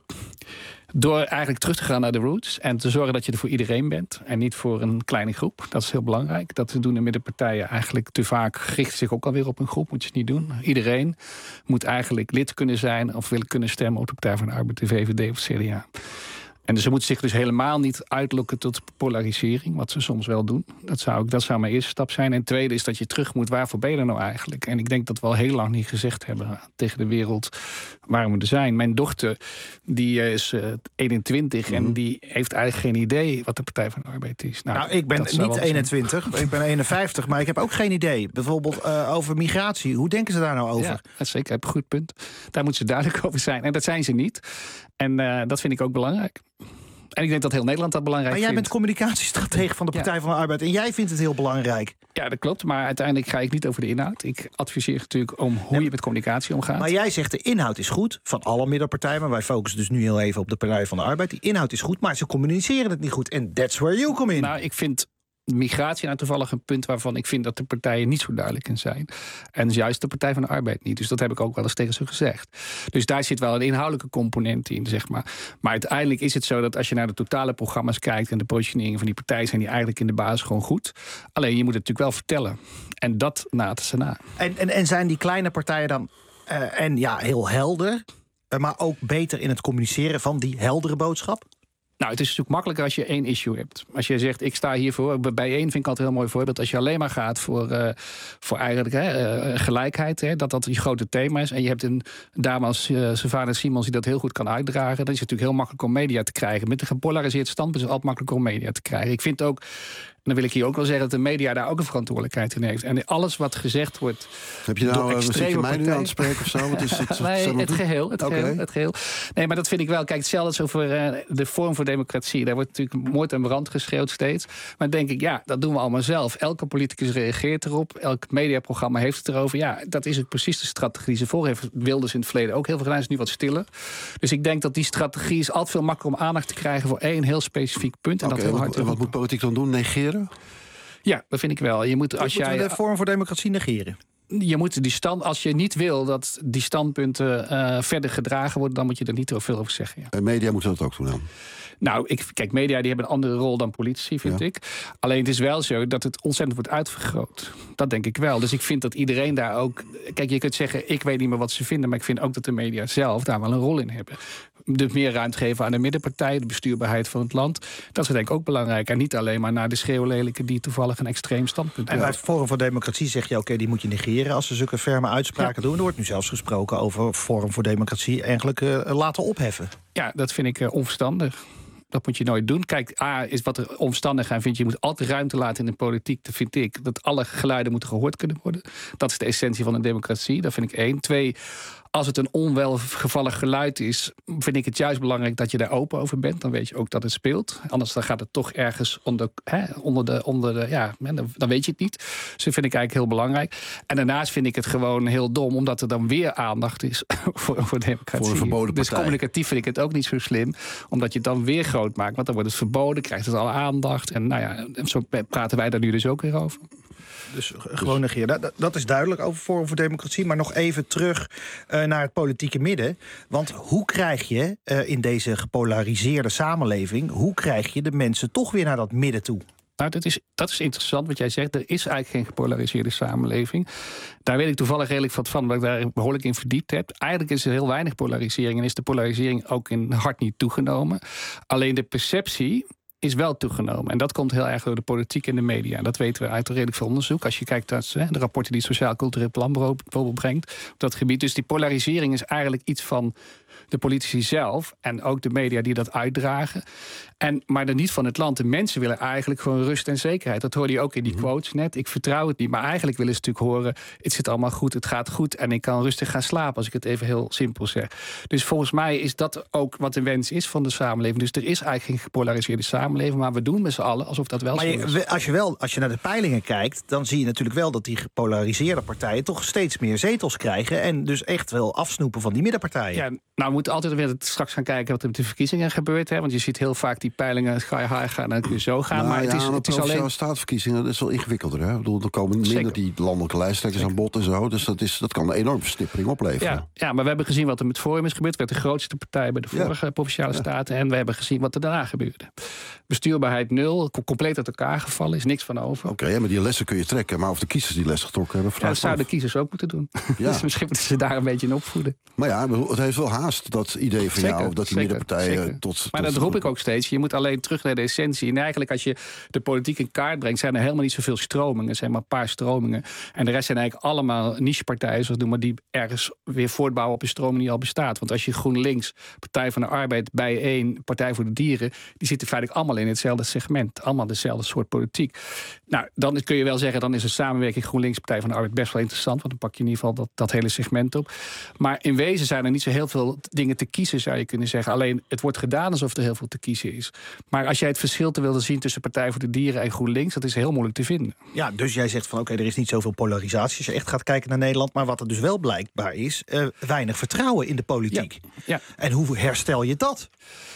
Door eigenlijk terug te gaan naar de roots en te zorgen dat je er voor iedereen bent en niet voor een kleine groep. Dat is heel belangrijk. Dat doen de middenpartijen eigenlijk te vaak, richten zich ook alweer op een groep, moet je het niet doen. Iedereen moet eigenlijk lid kunnen zijn of willen kunnen stemmen op de Partij van de Arbeid, de V V D of het C D A. En ze moeten zich dus helemaal niet uitlokken tot polarisering, wat ze soms wel doen. Dat zou, dat zou mijn eerste stap zijn. En het tweede is dat je terug moet, waarvoor ben je er nou eigenlijk? En ik denk dat we al heel lang niet gezegd hebben tegen de wereld waarom we er zijn. Mijn dochter, die is uh, eenentwintig mm. en die heeft eigenlijk geen idee wat de Partij van de Arbeid is.
Nou, nou ik ben niet eenentwintig, ik ben eenenvijftig, maar ik heb ook geen idee. Bijvoorbeeld uh, over migratie, hoe denken ze daar nou over?
Ja, dat is zeker, heb een goed punt. Daar moeten ze duidelijk over zijn. En dat zijn ze niet. En uh, dat vind ik ook belangrijk. En ik denk dat heel Nederland dat belangrijk vindt.
Maar jij bent communicatiestratege van de Partij ja. van de Arbeid en jij vindt het heel belangrijk.
Ja, dat klopt. Maar uiteindelijk ga ik niet over de inhoud. Ik adviseer natuurlijk om hoe je met communicatie omgaat.
Maar jij zegt de inhoud is goed van alle middenpartijen. Maar wij focussen dus nu heel even op de Partij van de Arbeid. Die inhoud is goed, maar ze communiceren het niet goed. En that's where you come in.
Nou, ik vind migratie nou toevallig een punt waarvan ik vind dat de partijen niet zo duidelijk in zijn. En juist de Partij van de Arbeid niet. Dus dat heb ik ook wel eens tegen ze gezegd. Dus daar zit wel een inhoudelijke component in, zeg maar. Maar uiteindelijk is het zo dat als je naar de totale programma's kijkt en de positionering van die partijen, zijn die eigenlijk in de basis gewoon goed. Alleen je moet het natuurlijk wel vertellen. En dat na te na.
En, en, en zijn die kleine partijen dan uh, en ja, heel helder, uh, maar ook beter in het communiceren van die heldere boodschap?
Nou, het is natuurlijk makkelijker als je één issue hebt. Als je zegt, ik sta hiervoor. Bij één vind ik altijd een heel mooi voorbeeld. Als je alleen maar gaat voor, uh, voor eigenlijk hè, uh, gelijkheid. Hè, dat dat je grote thema is. En je hebt een dame als uh, Savannah Simons die dat heel goed kan uitdragen. Dan is het natuurlijk heel makkelijk om media te krijgen. Met een gepolariseerd standpunt is het altijd makkelijker om media te krijgen. Ik vind ook, dan wil ik hier ook wel zeggen dat de media daar ook een verantwoordelijkheid in heeft. En alles wat gezegd wordt.
Heb je nou een mij nu aan het spreken of zo? Wat is het,
nee, het geheel, het,
okay.
geheel, het geheel. Nee, maar dat vind ik wel. Kijk, hetzelfde over uh, de vorm voor democratie. Daar wordt natuurlijk moord en brand geschreeuwd steeds. Maar dan denk ik, ja, dat doen we allemaal zelf. Elke politicus reageert erop. Elk mediaprogramma heeft het erover. Ja, dat is het precies de strategie die ze voor heeft. Wilders in het verleden ook heel veel gedaan. Is nu wat stiller. Dus ik denk dat die strategie is altijd veel makkelijker om aandacht te krijgen voor één heel specifiek punt. En
okay,
dat heel
wat,
hard
en wat moet politiek dan doen? Negeren?
Ja, dat vind ik wel. Je moet, als jij
de vorm voor democratie negeren.
Je moet die stand, als je niet wil dat die standpunten uh, verder gedragen worden, dan moet je er niet veel over zeggen. Ja.
En media moeten dat ook doen dan?
Nou, ik, kijk, media die hebben een andere rol dan politici, vind ja. ik. Alleen het is wel zo dat het ontzettend wordt uitvergroot. Dat denk ik wel. Dus ik vind dat iedereen daar ook. Kijk, je kunt zeggen, ik weet niet meer wat ze vinden, maar ik vind ook dat de media zelf daar wel een rol in hebben. Dus meer ruimte geven aan de middenpartij, de bestuurbaarheid van het land. Dat is denk ik ook belangrijk. En niet alleen maar naar de schreeuwlelijken die toevallig een extreem standpunt hebben.
En bij Forum voor Democratie zeg je, oké, okay, die moet je negeren als ze zulke ferme uitspraken ja. doen. Er wordt nu zelfs gesproken over Forum voor Democratie eigenlijk uh, laten opheffen.
Ja, dat vind ik uh, onverstandig. Dat moet je nooit doen. Kijk, A, is wat er omstandig aan vind je. Je moet altijd ruimte laten in de politiek. Dat vind ik. Dat alle geluiden moeten gehoord kunnen worden. Dat is de essentie van een democratie. Dat vind ik één. Twee, als het een onwelgevallig geluid is, vind ik het juist belangrijk dat je daar open over bent. Dan weet je ook dat het speelt. Anders dan gaat het toch ergens onder, hè, onder de... Onder de ja, dan weet je het niet. Dus dat vind ik eigenlijk heel belangrijk. En daarnaast vind ik het gewoon heel dom, omdat er dan weer aandacht is voor, voor democratie.
Voor een verboden partij.
Dus communicatief vind ik het ook niet zo slim, omdat je het dan weer groot maakt. Want dan wordt het verboden, krijgt het alle aandacht. En nou ja, zo praten wij daar nu dus ook weer over.
Dus gewoon negeren. Dat, dat is duidelijk over Forum voor Democratie. Maar nog even terug uh, naar het politieke midden. Want hoe krijg je uh, in deze gepolariseerde samenleving... hoe krijg je de mensen toch weer naar dat midden toe?
Nou, dat is, dat is interessant wat jij zegt. Er is eigenlijk geen gepolariseerde samenleving. Daar weet ik toevallig redelijk wat van, omdat ik daar behoorlijk in verdiept heb. Eigenlijk is er heel weinig polarisering en is de polarisering ook in hart niet toegenomen. Alleen de perceptie is wel toegenomen. En dat komt heel erg door de politiek en de media. Dat weten we uit redelijk veel onderzoek. Als je kijkt naar de rapporten die het Sociaal Cultureel Planbureau bijvoorbeeld brengt op dat gebied. Dus die polarisering is eigenlijk iets van de politici zelf en ook de media die dat uitdragen. En, maar dan niet van het land. De mensen willen eigenlijk gewoon rust en zekerheid. Dat hoorde je ook in die quotes net. Ik vertrouw het niet. Maar eigenlijk willen ze natuurlijk horen, het zit allemaal goed, het gaat goed en ik kan rustig gaan slapen, als ik het even heel simpel zeg. Dus volgens mij is dat ook wat de wens is van de samenleving. Dus er is eigenlijk geen gepolariseerde samenleving, maar we doen met z'n allen alsof dat wel
maar
zo
je,
is.
Als je, wel, als je naar de peilingen kijkt, dan zie je natuurlijk wel dat die gepolariseerde partijen toch steeds meer zetels krijgen en dus echt wel afsnoepen van die middenpartijen.
Ja, nou, we moeten altijd weer straks gaan kijken wat er met de verkiezingen gebeurt. Hè? Want je ziet heel vaak die peilingen, ga je haar gaan, dan kun je zo gaan.
Nou,
maar het
ja,
is, het is alleen
staatsverkiezingen, dat is wel ingewikkelder. Hè? Ik bedoel, er komen minder Zeker. die landelijke lijsttrekkers aan bod en zo. Dus dat, is, dat kan een enorme verstippering opleveren.
Ja, ja, maar we hebben gezien wat er met Forum is gebeurd. Het werd de grootste partij bij de vorige ja. Provinciale ja. Staten. En we hebben gezien wat er daarna gebeurde. Bestuurbaarheid nul, compleet uit elkaar gevallen, is niks van over.
Oké, okay, ja, maar die lessen kun je trekken. Maar of de kiezers die lessen getrokken hebben,
ja, dat zouden de kiezers ook moeten doen. Ja. Dus misschien moeten ze daar een beetje in opvoeden.
Maar ja, het heeft wel haast, dat idee van
zeker,
jou, dat die
zeker,
middenpartijen
zeker.
tot...
Maar
tot
dat roep ik ook steeds. Je moet alleen terug naar de essentie. En eigenlijk als je de politiek in kaart brengt, zijn er helemaal niet zoveel stromingen. Er zijn maar een paar stromingen. En de rest zijn eigenlijk allemaal nichepartijen, zoals noemen, die ergens weer voortbouwen op een stroming die al bestaat. Want als je GroenLinks, Partij van de Arbeid, Bijeen, Partij voor de Dieren, die zitten feitelijk allemaal in hetzelfde segment. Allemaal dezelfde soort politiek. Nou, dan kun je wel zeggen, dan is een samenwerking GroenLinks, Partij van de Arbeid best wel interessant. Want dan pak je in ieder geval dat, dat hele segment op. Maar in wezen zijn er niet zo heel veel dingen te kiezen, zou je kunnen zeggen. Alleen, het wordt gedaan alsof er heel veel te kiezen is. Maar als jij het verschil te wilde zien tussen Partij voor de Dieren en GroenLinks, dat is heel moeilijk te vinden.
Ja, dus jij zegt van oké, okay, er is niet zoveel polarisatie als je echt gaat kijken naar Nederland. Maar wat er dus wel blijkbaar is, uh, weinig vertrouwen in de politiek.
Ja, ja.
En hoe herstel je dat?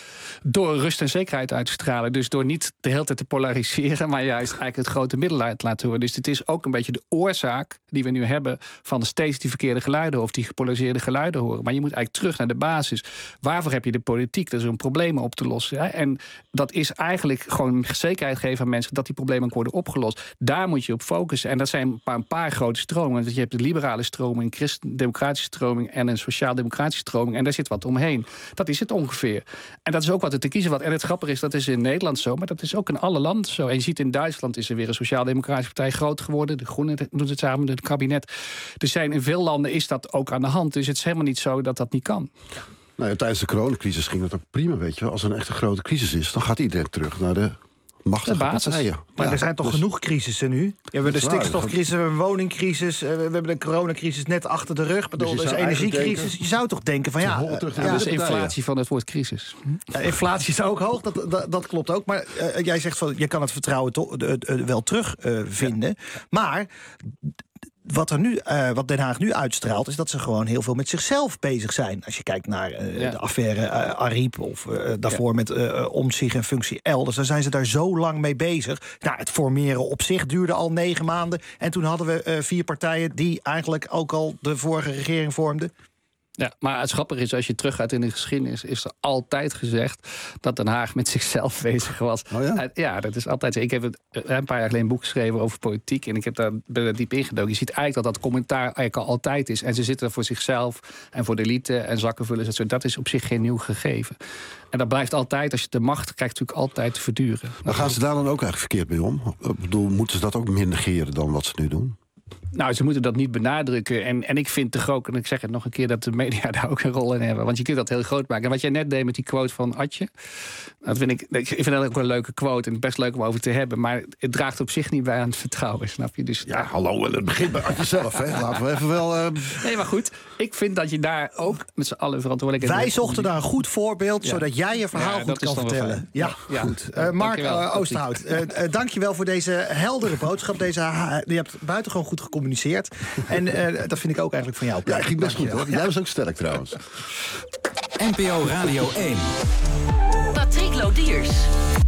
Door rust en zekerheid uit te stralen. Dus door niet de hele tijd te polariseren, maar juist eigenlijk het grote middel uit te laten horen. Dus het is ook een beetje de oorzaak die we nu hebben van steeds die verkeerde geluiden of die gepolariseerde geluiden horen. Maar je moet eigenlijk terug naar de basis. Waarvoor heb je de politiek? Dat is om problemen op te lossen. Hè? En dat is eigenlijk gewoon zekerheid geven aan mensen dat die problemen worden opgelost. Daar moet je op focussen. En dat zijn een paar, een paar grote stromingen. Want je hebt de liberale stroming, een christendemocratische stroming en een sociaal-democratische stroming. En daar zit wat omheen. Dat is het ongeveer. En dat is ook wat er te kiezen wat. En het grappige is, dat is in Nederland zo, maar dat is ook in alle landen zo. En je ziet in Duitsland is er weer een sociaal-democratische partij groot geworden. De Groenen doen het samen met het kabinet. Er zijn in veel landen is dat ook aan de hand. Dus het is helemaal niet zo dat dat niet kan.
Nou ja, tijdens de coronacrisis ging dat ook prima, weet je wel. Als er een echt een grote crisis is, dan gaat iedereen terug naar de machtige partijen.
Maar
ja,
er zijn toch
dus
genoeg crisissen nu? We hebben de stikstofcrisis, we hebben een woningcrisis, we hebben de coronacrisis net achter de rug. Dus er is energiecrisis. Denken, je zou toch denken van ja,
ja, ja dat is inflatie van het woord crisis.
Ja, inflatie is ook hoog, dat, dat, dat klopt ook. Maar uh, jij zegt van je kan het vertrouwen to, uh, uh, wel terugvinden. Uh, ja. Maar wat, er nu, uh, wat Den Haag nu uitstraalt, is dat ze gewoon heel veel met zichzelf bezig zijn. Als je kijkt naar uh, ja. de affaire uh, Ariep of uh, daarvoor ja. met uh, Omtzigt en functie elders, dan zijn ze daar zo lang mee bezig. Nou, het formeren op zich duurde al negen maanden. En toen hadden we uh, vier partijen die eigenlijk ook al de vorige regering vormden.
Ja, maar het grappige is, als je teruggaat in de geschiedenis, is er altijd gezegd dat Den Haag met zichzelf bezig was.
Oh ja?
Uh, ja, dat is altijd. Ik heb het, uh, een paar jaar geleden een boek geschreven over politiek en ik heb daar, ben er diep ingedoken. Je ziet eigenlijk dat dat commentaar eigenlijk al altijd is. En ze zitten er voor zichzelf en voor de elite en zakkenvullers. Dat, dat is op zich geen nieuw gegeven. En dat blijft altijd, als je de macht krijgt, natuurlijk altijd te verduren.
Maar gaan ze daar dan ook eigenlijk verkeerd mee om? Ik bedoel, moeten ze dat ook meer negeren dan wat ze nu doen?
Nou, ze moeten dat niet benadrukken. En, en ik vind toch ook, en ik zeg het nog een keer, dat de media daar ook een rol in hebben. Want je kunt dat heel groot maken. En wat jij net deed met die quote van Adje, dat vind ik, ik vind dat ook wel een leuke quote en best leuk om over te hebben. Maar het draagt op zich niet bij aan het vertrouwen, snap je? Dus,
ja, hallo, het begint bij Adje zelf, hè? Laten we even wel... Uh...
Nee, maar goed, ik vind dat je daar ook met z'n allen verantwoordelijkheid...
Wij zochten daar een goed voorbeeld, ja. zodat jij je verhaal ja, goed kan vertellen. Ja, ja, goed. Uh, Mark uh, Oosterhout, uh, uh, dank je wel voor deze heldere boodschap. Deze, uh, je hebt buitengewoon goed gecommuniceerd. En uh, dat vind ik ook eigenlijk van jou.
Ja, ging best goed, hoor. Jij was ook sterk, trouwens.
N P O Radio één.
Patrick Lodiers.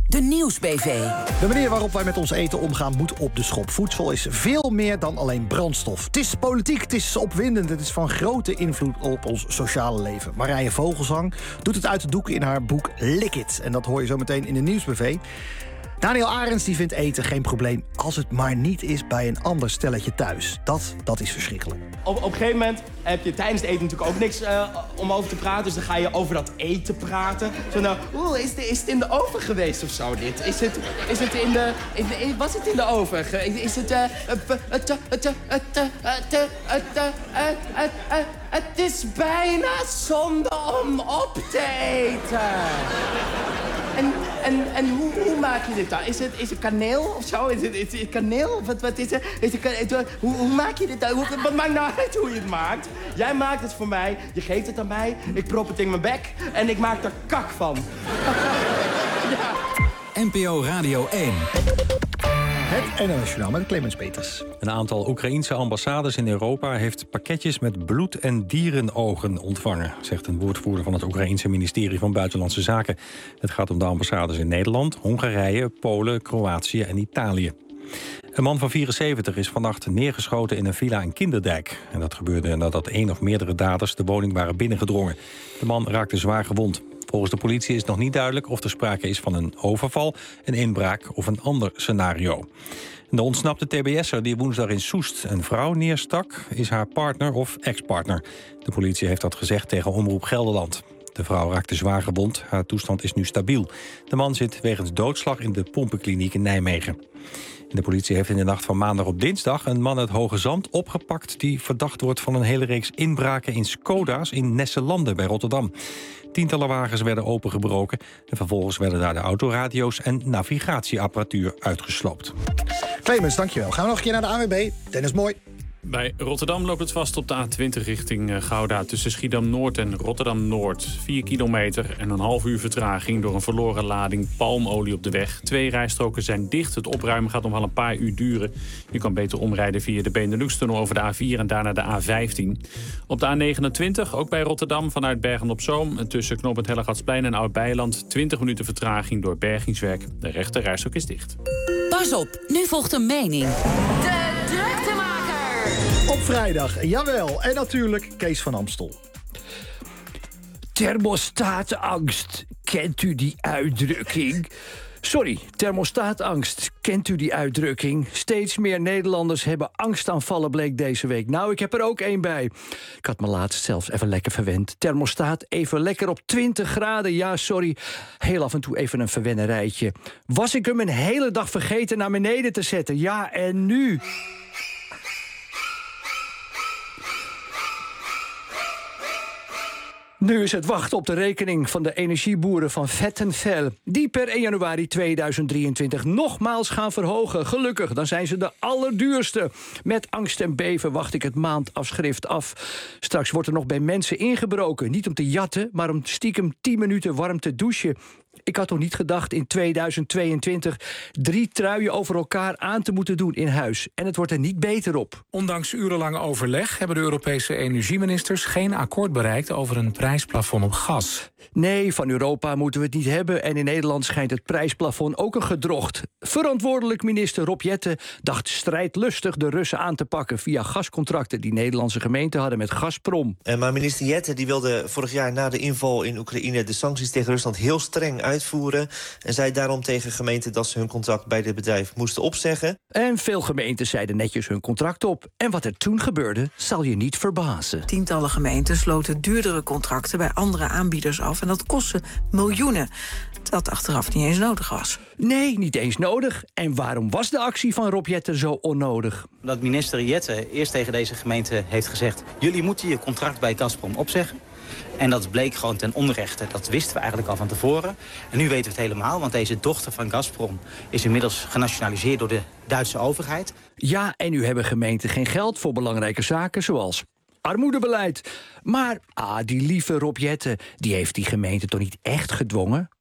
de Nieuws-B V.
De manier waarop wij met ons eten omgaan moet op de schop. Voedsel is veel meer dan alleen brandstof. Het is politiek, het is opwindend, het is van grote invloed op ons sociale leven. Marije Vogelsang doet het uit de doeken in haar boek Lick It. En dat hoor je zo meteen in de Nieuws-B V. Daniel Arends die vindt eten geen probleem als het maar niet is bij een ander stelletje thuis. Dat, dat is verschrikkelijk.
Op, op een gegeven moment heb je tijdens het eten natuurlijk ook niks uh, om over te praten. Dus dan ga je over dat eten praten. Zo nou, oeh, is, de, is het in de oven geweest of zo dit? Is het, is het in de, in de in, was het in de oven? Ge, is het, uh, het, het, het, het is bijna zonde om op te eten. En, en, en hoe, hoe maak je dit dan? Is het, is het kaneel of zo? Is het, is het kaneel? Wat, wat is het? Is het hoe, hoe maak je dit dan? Hoe, wat maakt nou uit hoe je het maakt? Jij maakt het voor mij, je geeft het aan mij, ik prop het in mijn bek en ik maak er kak van.
Ja. N P O Radio één.
Het N O S Journaal met Clemens Peters.
Een aantal Oekraïense ambassades in Europa heeft pakketjes met bloed- en dierenogen ontvangen, zegt een woordvoerder van het Oekraïense ministerie van Buitenlandse Zaken. Het gaat om de ambassades in Nederland, Hongarije, Polen, Kroatië en Italië. Een man van vierenzeventig is vannacht neergeschoten in een villa in Kinderdijk. En dat gebeurde nadat één of meerdere daders de woning waren binnengedrongen. De man raakte zwaar gewond. Volgens de politie is nog niet duidelijk of er sprake is van een overval, een inbraak of een ander scenario. De ontsnapte T B S'er die woensdag in Soest een vrouw neerstak, is haar partner of ex-partner. De politie heeft dat gezegd tegen Omroep Gelderland. De vrouw raakte zwaar gewond. Haar toestand is nu stabiel. De man zit wegens doodslag in de pompenkliniek in Nijmegen. De politie heeft in de nacht van maandag op dinsdag een man uit Hoge Zand opgepakt die verdacht wordt van een hele reeks inbraken in Skoda's in Nesselanden bij Rotterdam. Tientallen wagens werden opengebroken en vervolgens werden daar de autoradio's en navigatieapparatuur uitgesloopt.
Clemens, dankjewel. Gaan we nog een keer naar de A W B. Dennis Mooi.
Bij Rotterdam loopt het vast op de A twintig richting Gouda... tussen Schiedam-Noord en Rotterdam-Noord. Vier kilometer en een half uur vertraging door een verloren lading palmolie op de weg. Twee rijstroken zijn dicht. Het opruimen gaat nog wel een paar uur duren. Je kan beter omrijden via de Benelux-tunnel over de A vier en daarna de A vijftien. Op de A negenentwintig, ook bij Rotterdam, vanuit Bergen-op-Zoom... tussen knooppunt Hellegatsplein en Oud-Beiland... twintig minuten vertraging door bergingswerk. De rechte rijstrook is dicht.
Pas op, nu volgt een mening. De druktemaker.
Op vrijdag, jawel. En natuurlijk Kees van Amstel.
Thermostaatangst. Kent u die uitdrukking? Sorry, thermostaatangst. Kent u die uitdrukking? Steeds meer Nederlanders hebben angstaanvallen, bleek deze week. Nou, ik heb er ook één bij. Ik had me laatst zelfs even lekker verwend. Thermostaat even lekker op twintig graden. Ja, sorry. Heel af en toe even een verwennerijtje. Was ik hem een hele dag vergeten naar beneden te zetten? Ja, en nu? Nu is het wachten op de rekening van de energieboeren van Vattenfall, die per één januari tweeduizend drieëntwintig nogmaals gaan verhogen. Gelukkig, dan zijn ze de allerduurste. Met angst en beven wacht ik het maandafschrift af. Straks wordt er nog bij mensen ingebroken. Niet om te jatten, maar om stiekem tien minuten warm te douchen. Ik had toch niet gedacht in tweeduizend tweeëntwintig drie truien over elkaar aan te moeten doen in huis. En het wordt er niet beter op.
Ondanks urenlange overleg hebben de Europese energieministers geen akkoord bereikt over een prijsplafond op gas.
Nee, van Europa moeten we het niet hebben. En in Nederland schijnt het prijsplafond ook een gedrocht. Verantwoordelijk minister Rob Jetten dacht strijdlustig de Russen aan te pakken via gascontracten die Nederlandse gemeenten hadden met Gazprom.
Maar minister Jetten die wilde vorig jaar na de inval in Oekraïne de sancties tegen Rusland heel streng uitvoeren en zei daarom tegen gemeenten dat ze hun contract bij dit bedrijf moesten opzeggen.
En veel gemeenten zeiden netjes hun contract op. En wat er toen gebeurde, zal je niet verbazen.
Tientallen gemeenten sloten duurdere contracten bij andere aanbieders af en dat kostte miljoenen. Dat achteraf niet eens nodig was.
Nee, niet eens nodig. En waarom was de actie van Rob Jetten zo onnodig?
Dat minister Jetten eerst tegen deze gemeente heeft gezegd: jullie moeten je contract bij Gazprom opzeggen. En dat bleek gewoon ten onrechte. Dat wisten we eigenlijk al van tevoren. En nu weten we het helemaal, want deze dochter van Gazprom is inmiddels genationaliseerd door de Duitse overheid.
Ja, en nu hebben gemeenten geen geld voor belangrijke zaken zoals armoedebeleid. Maar, ah, die lieve Rob Jetten, die heeft die gemeente toch niet echt gedwongen?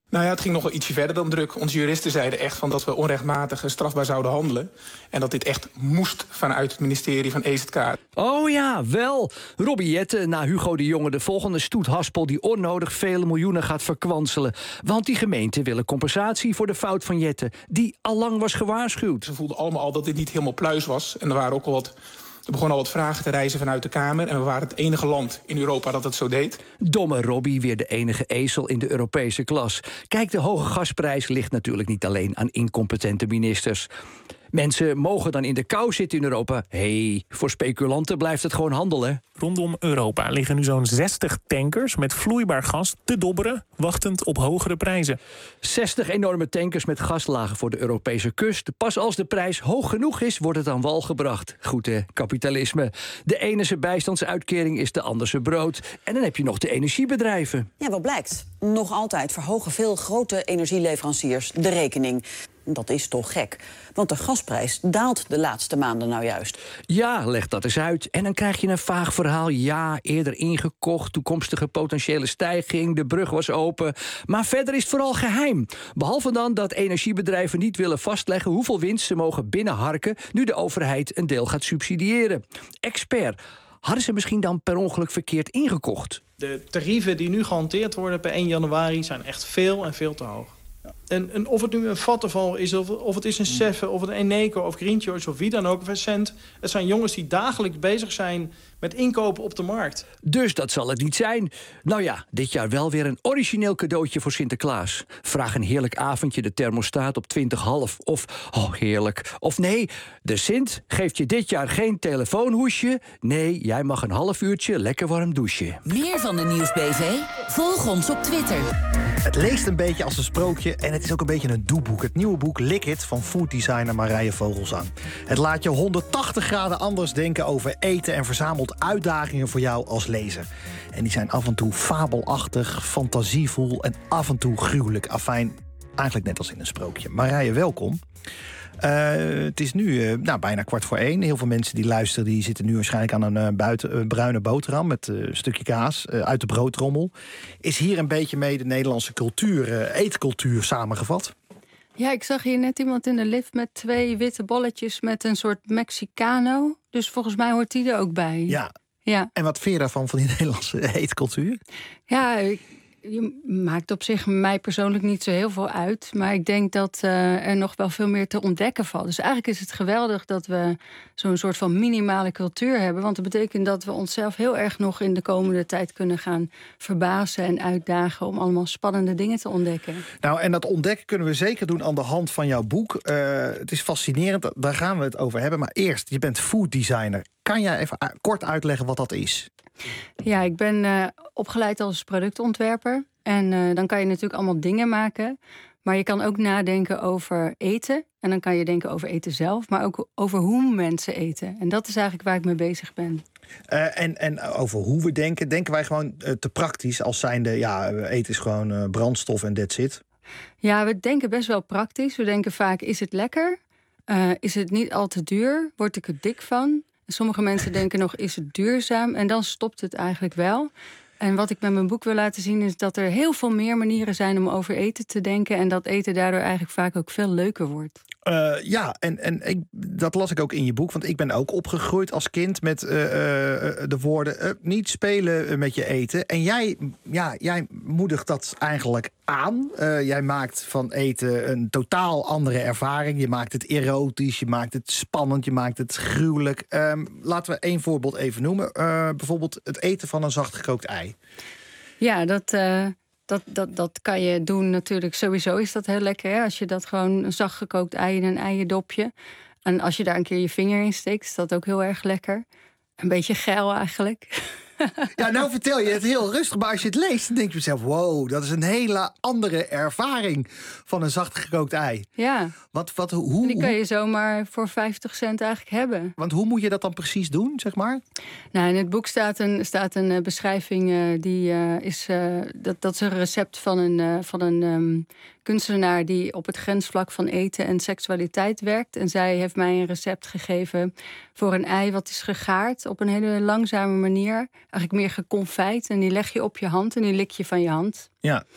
Nou ja, het ging nog wel ietsje verder dan druk. Onze juristen zeiden echt van dat we onrechtmatig en strafbaar zouden handelen. En dat dit echt moest vanuit het ministerie van E Z K.
Oh ja, wel. Robbie Jette, na Hugo de Jonge de volgende stoethaspel die onnodig vele miljoenen gaat verkwanselen. Want die gemeenten willen compensatie voor de fout van Jette, die allang was gewaarschuwd.
Ze voelden allemaal al dat dit niet helemaal pluis was. En er waren ook al wat... Er begonnen al wat vragen te reizen vanuit de Kamer. En we waren het enige land in Europa dat het zo deed.
Domme Robbie, weer de enige ezel in de Europese klas. Kijk, de hoge gasprijs ligt natuurlijk niet alleen aan incompetente ministers. Mensen mogen dan in de kou zitten in Europa. Hé, hey, voor speculanten blijft het gewoon handel, hè?
Rondom Europa liggen nu zo'n zestig tankers met vloeibaar gas te dobberen, wachtend op hogere prijzen.
zestig enorme tankers met gas lagen voor de Europese kust. Pas als de prijs hoog genoeg is, wordt het aan wal gebracht. Goed, hè, kapitalisme. De ene zijn bijstandsuitkering is de ander zijn brood. En dan heb je nog de energiebedrijven.
Ja, wat blijkt? Nog altijd verhogen veel grote energieleveranciers de rekening. Dat is toch gek, want de gasprijs daalt de laatste maanden nou juist.
Ja, leg dat eens uit. En dan krijg je een vaag verhaal. Ja, eerder ingekocht, toekomstige potentiële stijging, de brug was open. Maar verder is het vooral geheim. Behalve dan dat energiebedrijven niet willen vastleggen hoeveel winst ze mogen binnenharken nu de overheid een deel gaat subsidiëren. Expert, hadden ze misschien dan per ongeluk verkeerd ingekocht?
De tarieven die nu gehanteerd worden per één januari zijn echt veel en veel te hoog. En, en of het nu een Vattenfall is, of, of het is een Seffen, of het een Eneco of Green Choice of wie dan ook, of Essent. Het zijn jongens die dagelijks bezig zijn met inkopen op de markt.
Dus dat zal het niet zijn. Nou ja, dit jaar wel weer een origineel cadeautje voor Sinterklaas. Vraag een heerlijk avondje de thermostaat op twintig komma vijf. Of, oh heerlijk. Of nee, de Sint geeft je dit jaar geen telefoonhoesje. Nee, jij mag een half uurtje lekker warm douchen.
Meer van de Nieuwsbv? Volg ons op Twitter.
Het leest een beetje als een sprookje en het is ook een beetje een doeboek. Het nieuwe boek Lick It van fooddesigner Marije Vogelsang. Het laat je honderdtachtig graden anders denken over eten en verzamelt uitdagingen voor jou als lezer. En die zijn af en toe fabelachtig, fantasievol en af en toe gruwelijk. Afijn, eigenlijk net als in een sprookje. Marije, welkom. Uh, het is nu uh, nou, bijna kwart voor één. Heel veel mensen die luisteren die zitten nu waarschijnlijk aan een uh, buiten, uh, bruine boterham met uh, een stukje kaas uh, uit de broodrommel. Is hier een beetje mee de Nederlandse cultuur, uh, eetcultuur samengevat?
Ja, ik zag hier net iemand in de lift met twee witte bolletjes met een soort Mexicano. Dus volgens mij hoort die er ook bij.
Ja.
Ja.
En wat vind je daarvan, van die Nederlandse eetcultuur?
Ja, ik, je maakt op zich mij persoonlijk niet zo heel veel uit. Maar ik denk dat uh, er nog wel veel meer te ontdekken valt. Dus eigenlijk is het geweldig dat we zo'n soort van minimale cultuur hebben. Want dat betekent dat we onszelf heel erg nog in de komende tijd kunnen gaan verbazen en uitdagen om allemaal spannende dingen te ontdekken.
Nou, en dat ontdekken kunnen we zeker doen aan de hand van jouw boek. Uh, het is fascinerend, daar gaan we het over hebben. Maar eerst, je bent fooddesigner. Kan jij even kort uitleggen wat dat is?
Ja, ik ben uh, opgeleid als productontwerper. En uh, dan kan je natuurlijk allemaal dingen maken. Maar je kan ook nadenken over eten. En dan kan je denken over eten zelf. Maar ook over hoe mensen eten. En dat is eigenlijk waar ik mee bezig ben.
Uh, en, en over hoe we denken. Denken wij gewoon uh, te praktisch als zijnde... ja, eten is gewoon uh, brandstof en that's it?
Ja, we denken best wel praktisch. We denken vaak, is het lekker? Uh, is het niet al te duur? Word ik er dik van? Sommige mensen denken nog, is het duurzaam? En dan stopt het eigenlijk wel. En wat ik met mijn boek wil laten zien is dat er heel veel meer manieren zijn om over eten te denken. En dat eten daardoor eigenlijk vaak ook veel leuker wordt.
Uh, ja, en, en ik, dat las ik ook in je boek. Want ik ben ook opgegroeid als kind met uh, uh, de woorden... Uh, niet spelen met je eten. En jij, ja, jij moedigt dat eigenlijk aan. Uh, jij maakt van eten een totaal andere ervaring. Je maakt het erotisch, je maakt het spannend, je maakt het gruwelijk. Um, laten we één voorbeeld even noemen. Uh, bijvoorbeeld het eten van een zacht gekookt ei.
Ja, dat... Uh... Dat, dat, dat kan je doen natuurlijk. Sowieso is dat heel lekker. Hè? Als je dat gewoon een zacht gekookt ei in een eiendopje. En als je daar een keer je vinger in steekt, is dat ook heel erg lekker. Een beetje geil eigenlijk.
Ja, nou vertel je het heel rustig. Maar als je het leest, dan denk je jezelf... wow, dat is een hele andere ervaring van een zacht gekookt ei.
Ja.
Wat, wat, hoe,
die kan je zomaar voor vijftig cent eigenlijk hebben.
Want hoe moet je dat dan precies doen, zeg maar?
Nou, in het boek staat een, staat een uh, beschrijving... Uh, die uh, is, uh, dat, dat is een recept van een, uh, van een um, kunstenaar... die op het grensvlak van eten en seksualiteit werkt. En zij heeft mij een recept gegeven voor een ei... wat is gegaard op een hele langzame manier. Eigenlijk meer geconfijt. En die leg je op je hand en die lik je van je hand.
Ja.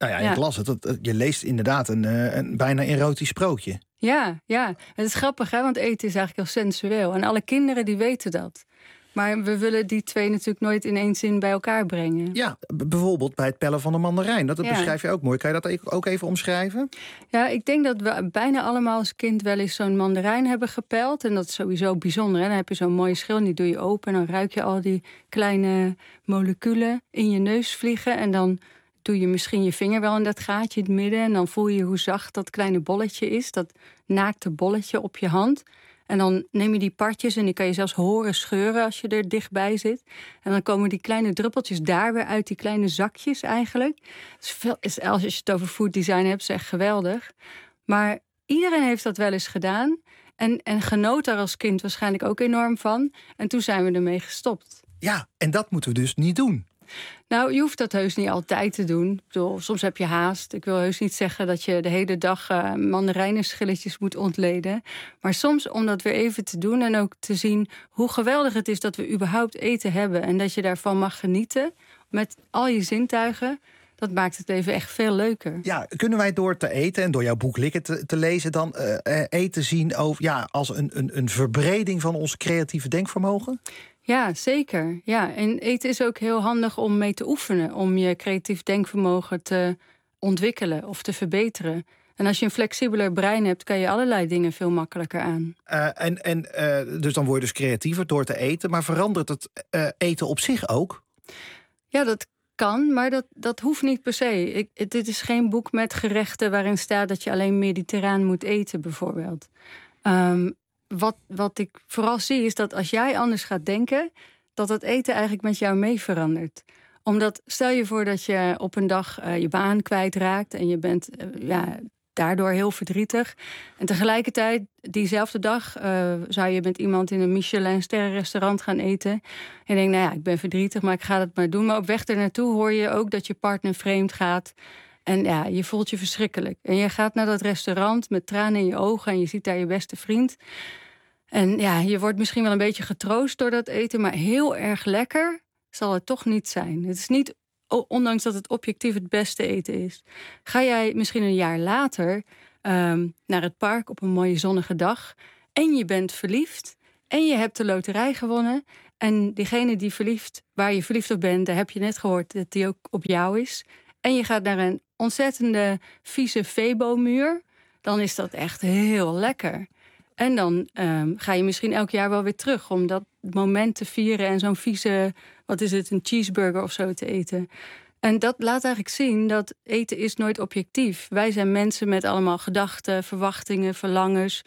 Nou ja,
Ja.
ik las het. het- Je leest inderdaad een, eh, een bijna erotisch sprookje.
Ja, ja. Het is grappig, hè? Want eten is eigenlijk heel sensueel. En alle kinderen die weten dat. Maar we willen die twee natuurlijk nooit in één zin bij elkaar brengen.
Ja, b- bijvoorbeeld bij het pellen van de mandarijn. Dat, dat
Ja.
beschrijf je ook mooi. Kan je dat ook even omschrijven?
Ja, ik denk dat we bijna allemaal als kind wel eens zo'n mandarijn hebben gepeld. En dat is sowieso bijzonder. Hè? Dan heb je zo'n mooie schil en die doe je open. En dan ruik je al die kleine moleculen in je neus vliegen. En dan doe je misschien je vinger wel in dat gaatje in het midden. En dan voel je hoe zacht dat kleine bolletje is. Dat naakte bolletje op je hand. En dan neem je die partjes en die kan je zelfs horen scheuren als je er dichtbij zit. En dan komen die kleine druppeltjes daar weer uit, die kleine zakjes eigenlijk. Dus veel, is, als je het over food design hebt, is echt geweldig. Maar iedereen heeft dat wel eens gedaan. En, en genoot daar als kind waarschijnlijk ook enorm van. En toen zijn we ermee gestopt.
Ja, en dat moeten we dus niet doen.
Nou, je hoeft dat heus niet altijd te doen. Ik bedoel, soms heb je haast. Ik wil heus niet zeggen dat je de hele dag uh, mandarijnenschilletjes moet ontleden. Maar soms om dat weer even te doen en ook te zien hoe geweldig het is dat we überhaupt eten hebben. En dat je daarvan mag genieten met al je zintuigen. Dat maakt het leven echt veel leuker.
Ja, kunnen wij door te eten en door jouw boek Likken te, te lezen dan uh, eten zien over, ja, als een, een, een verbreding van ons creatieve denkvermogen?
Ja, zeker. Ja, en eten is ook heel handig om mee te oefenen. Om je creatief denkvermogen te ontwikkelen of te verbeteren. En als je een flexibeler brein hebt, kan je allerlei dingen veel makkelijker aan.
Uh, en, en, uh, dus dan word je dus creatiever door te eten. Maar verandert het uh, eten op zich ook?
Ja, dat kan, maar dat, dat hoeft niet per se. Ik, het, dit is geen boek met gerechten waarin staat dat je alleen mediterraan moet eten, bijvoorbeeld. Um, Wat, wat ik vooral zie is dat als jij anders gaat denken, dat het eten eigenlijk met jou mee verandert. Omdat, stel je voor dat je op een dag uh, je baan kwijtraakt en je bent uh, ja, daardoor heel verdrietig. En tegelijkertijd, diezelfde dag, uh, zou je met iemand in een Michelin-sterrenrestaurant gaan eten. En je denkt, nou ja, ik ben verdrietig, maar ik ga het maar doen. Maar op weg ernaartoe hoor je ook dat je partner vreemd gaat. En ja, je voelt je verschrikkelijk. En je gaat naar dat restaurant met tranen in je ogen en je ziet daar je beste vriend. En ja, je wordt misschien wel een beetje getroost door dat eten, maar heel erg lekker zal het toch niet zijn. Het is niet, ondanks dat het objectief het beste eten is. Ga jij misschien een jaar later um, naar het park op een mooie zonnige dag en je bent verliefd en je hebt de loterij gewonnen. En diegene die verliefd, waar je verliefd op bent, daar heb je net gehoord dat die ook op jou is. En je gaat naar een ontzettende vieze Febo-muur, dan is dat echt heel lekker. En dan um, ga je misschien elk jaar wel weer terug om dat moment te vieren en zo'n vieze, wat is het, een cheeseburger of zo te eten. En dat laat eigenlijk zien dat eten is nooit objectief. Wij zijn mensen met allemaal gedachten, verwachtingen, verlangens,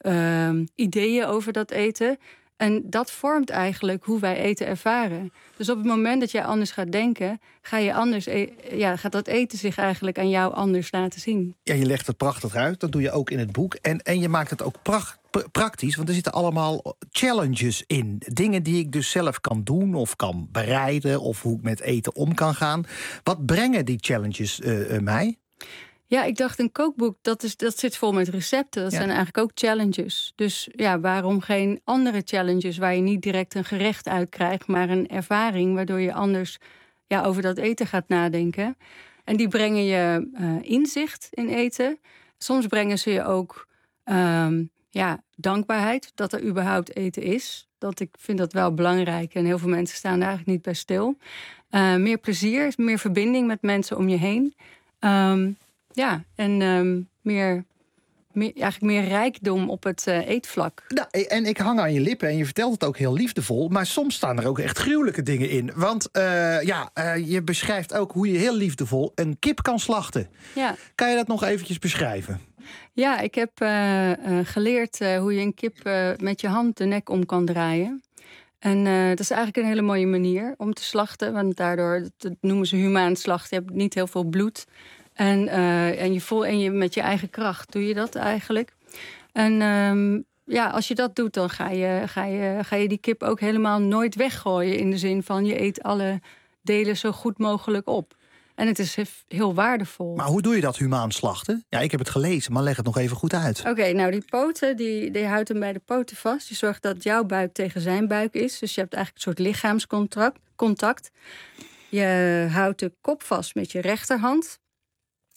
um, ideeën over dat eten. En dat vormt eigenlijk hoe wij eten ervaren. Dus op het moment dat jij anders gaat denken, ga je anders e- ja, gaat dat eten zich eigenlijk aan jou anders laten zien.
Ja, je legt het prachtig uit. Dat doe je ook in het boek. En, en je maakt het ook pracht, p- praktisch, want er zitten allemaal challenges in. Dingen die ik dus zelf kan doen of kan bereiden of hoe ik met eten om kan gaan. Wat brengen die challenges uh, uh, mij?
Ja, ik dacht een kookboek, dat, is, dat zit vol met recepten. Dat ja. zijn eigenlijk ook challenges. Dus ja, waarom geen andere challenges waar je niet direct een gerecht uit krijgt, maar een ervaring waardoor je anders ja, over dat eten gaat nadenken. En die brengen je uh, inzicht in eten. Soms brengen ze je ook um, ja, dankbaarheid dat er überhaupt eten is. Dat ik vind dat wel belangrijk en heel veel mensen staan daar eigenlijk niet bij stil. Uh, meer plezier, meer verbinding met mensen om je heen. Um, Ja, en um, meer, meer, eigenlijk meer rijkdom op het uh, eetvlak.
Nou, en ik hang aan je lippen en je vertelt het ook heel liefdevol. Maar soms staan er ook echt gruwelijke dingen in. Want uh, ja, uh, je beschrijft ook hoe je heel liefdevol een kip kan slachten.
Ja.
Kan je dat nog eventjes beschrijven?
Ja, ik heb uh, uh, geleerd uh, hoe je een kip uh, met je hand de nek om kan draaien. En uh, dat is eigenlijk een hele mooie manier om te slachten. Want daardoor, dat noemen ze humaan slachten, je hebt niet heel veel bloed. En, uh, en, je vol, en je met je eigen kracht doe je dat eigenlijk. En um, ja, als je dat doet, dan ga je, ga, je, ga je die kip ook helemaal nooit weggooien. In de zin van, je eet alle delen zo goed mogelijk op. En het is heel waardevol.
Maar hoe doe je dat, humaan slachten? Ja, ik heb het gelezen, maar leg het nog even goed uit.
Oké, okay, nou die poten, die, die houdt hem bij de poten vast. Je zorgt dat jouw buik tegen zijn buik is. Dus je hebt eigenlijk een soort lichaamscontact. Je houdt de kop vast met je rechterhand.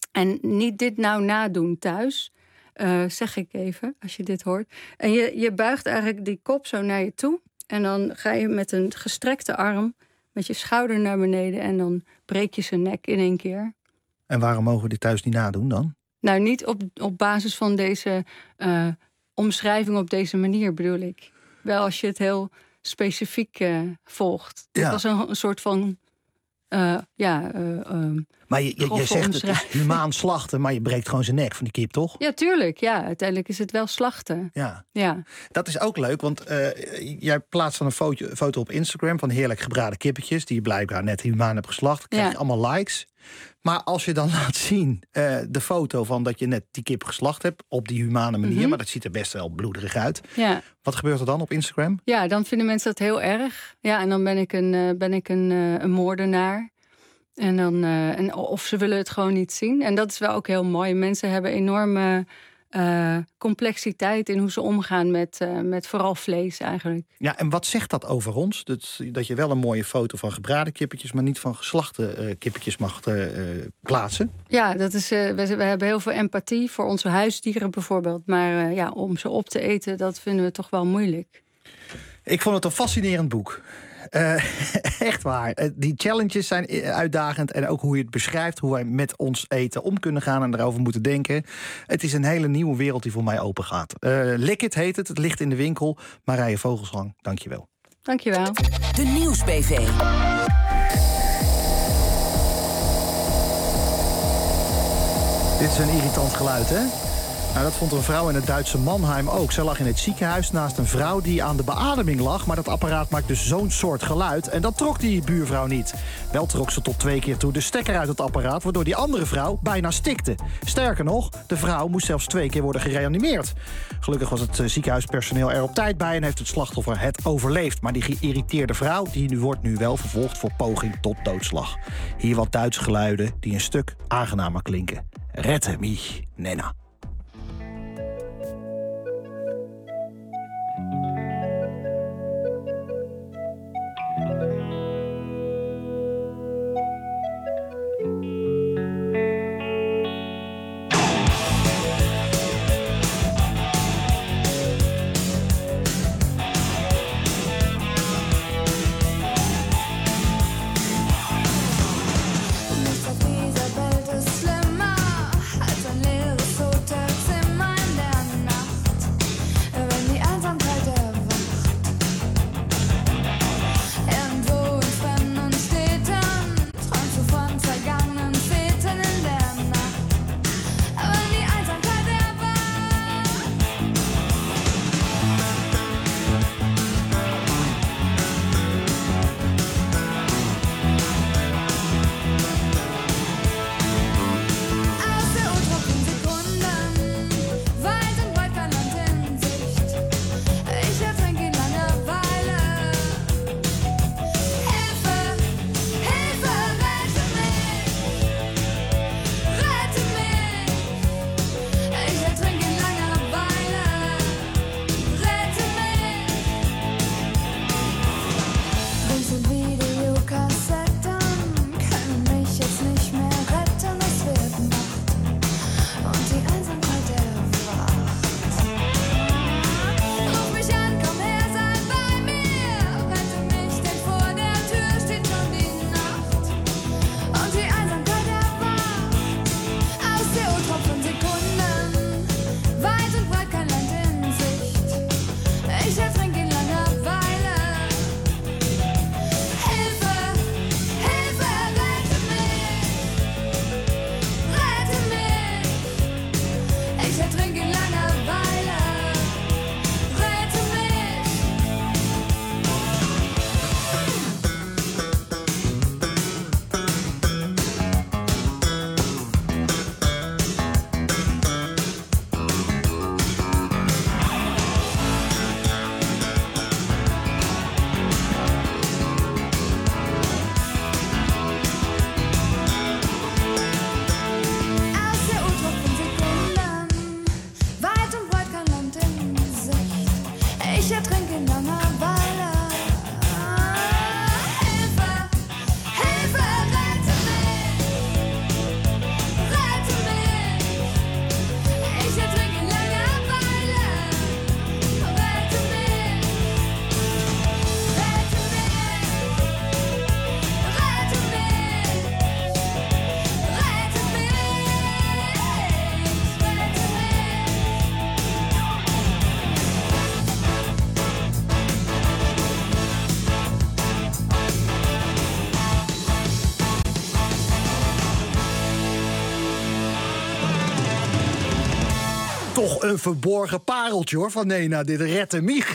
En niet dit nou nadoen thuis, uh, zeg ik even, als je dit hoort. En je, je buigt eigenlijk die kop zo naar je toe. En dan ga je met een gestrekte arm, met je schouder naar beneden... en dan breek je zijn nek in één keer.
En waarom mogen we dit thuis niet nadoen dan?
Nou, niet op, op basis van deze uh, omschrijving op deze manier, bedoel ik. Wel als je het heel specifiek uh, volgt. Dit ja. was een, een soort van... Uh, ja, uh, um,
maar je, je, je zegt het is humaan slachten, maar je breekt gewoon zijn nek van die kip, toch?
Ja, tuurlijk. Ja, uiteindelijk is het wel slachten.
Ja.
ja.
Dat is ook leuk, want uh, jij plaatst dan een foto, foto op Instagram van heerlijk gebraden kippetjes die je blijkbaar net humaan hebt geslacht. Dan krijg je ja. allemaal likes. Maar als je dan laat zien uh, de foto van dat je net die kip geslacht hebt op die humane manier, mm-hmm. maar dat ziet er best wel bloederig uit.
Ja.
Wat gebeurt er dan op Instagram?
Ja, dan vinden mensen dat heel erg. Ja, en dan ben ik een, uh, ben ik een, uh, een moordenaar. En dan, uh, en of ze willen het gewoon niet zien. En dat is wel ook heel mooi. Mensen hebben enorme uh, complexiteit in hoe ze omgaan met, uh, met vooral vlees eigenlijk.
Ja, en wat zegt dat over ons? Dat, dat je wel een mooie foto van gebraden kippetjes, maar niet van geslachte uh, kippetjes mag uh, plaatsen?
Ja, dat is, uh, we, we hebben heel veel empathie voor onze huisdieren bijvoorbeeld. Maar uh, ja, om ze op te eten, dat vinden we toch wel moeilijk.
Ik vond het een fascinerend boek. Uh, echt waar. Uh, die challenges zijn uitdagend. En ook hoe je het beschrijft. Hoe wij met ons eten om kunnen gaan en erover moeten denken. Het is een hele nieuwe wereld die voor mij open gaat. Uh, Liquid heet het. Het ligt in de winkel. Marije Vogelslang, dank je wel.
Dank je wel.
De Nieuws-B V.
Dit is een irritant geluid, hè? Nou, dat vond een vrouw in het Duitse Mannheim ook. Ze lag in het ziekenhuis naast een vrouw die aan de beademing lag. Maar dat apparaat maakt dus zo'n soort geluid. En dat trok die buurvrouw niet. Wel trok ze tot twee keer toe de stekker uit het apparaat, waardoor die andere vrouw bijna stikte. Sterker nog, de vrouw moest zelfs twee keer worden gereanimeerd. Gelukkig was het ziekenhuispersoneel er op tijd bij en heeft het slachtoffer het overleefd. Maar die geïrriteerde vrouw die wordt nu wel vervolgd voor poging tot doodslag. Hier wat Duitse geluiden die een stuk aangenamer klinken. Rette mich, Nena.
Dieser Welt ist schlimmer als ein leeres Sofa.
Nog een verborgen pareltje hoor van Nena, dit rette Mieg.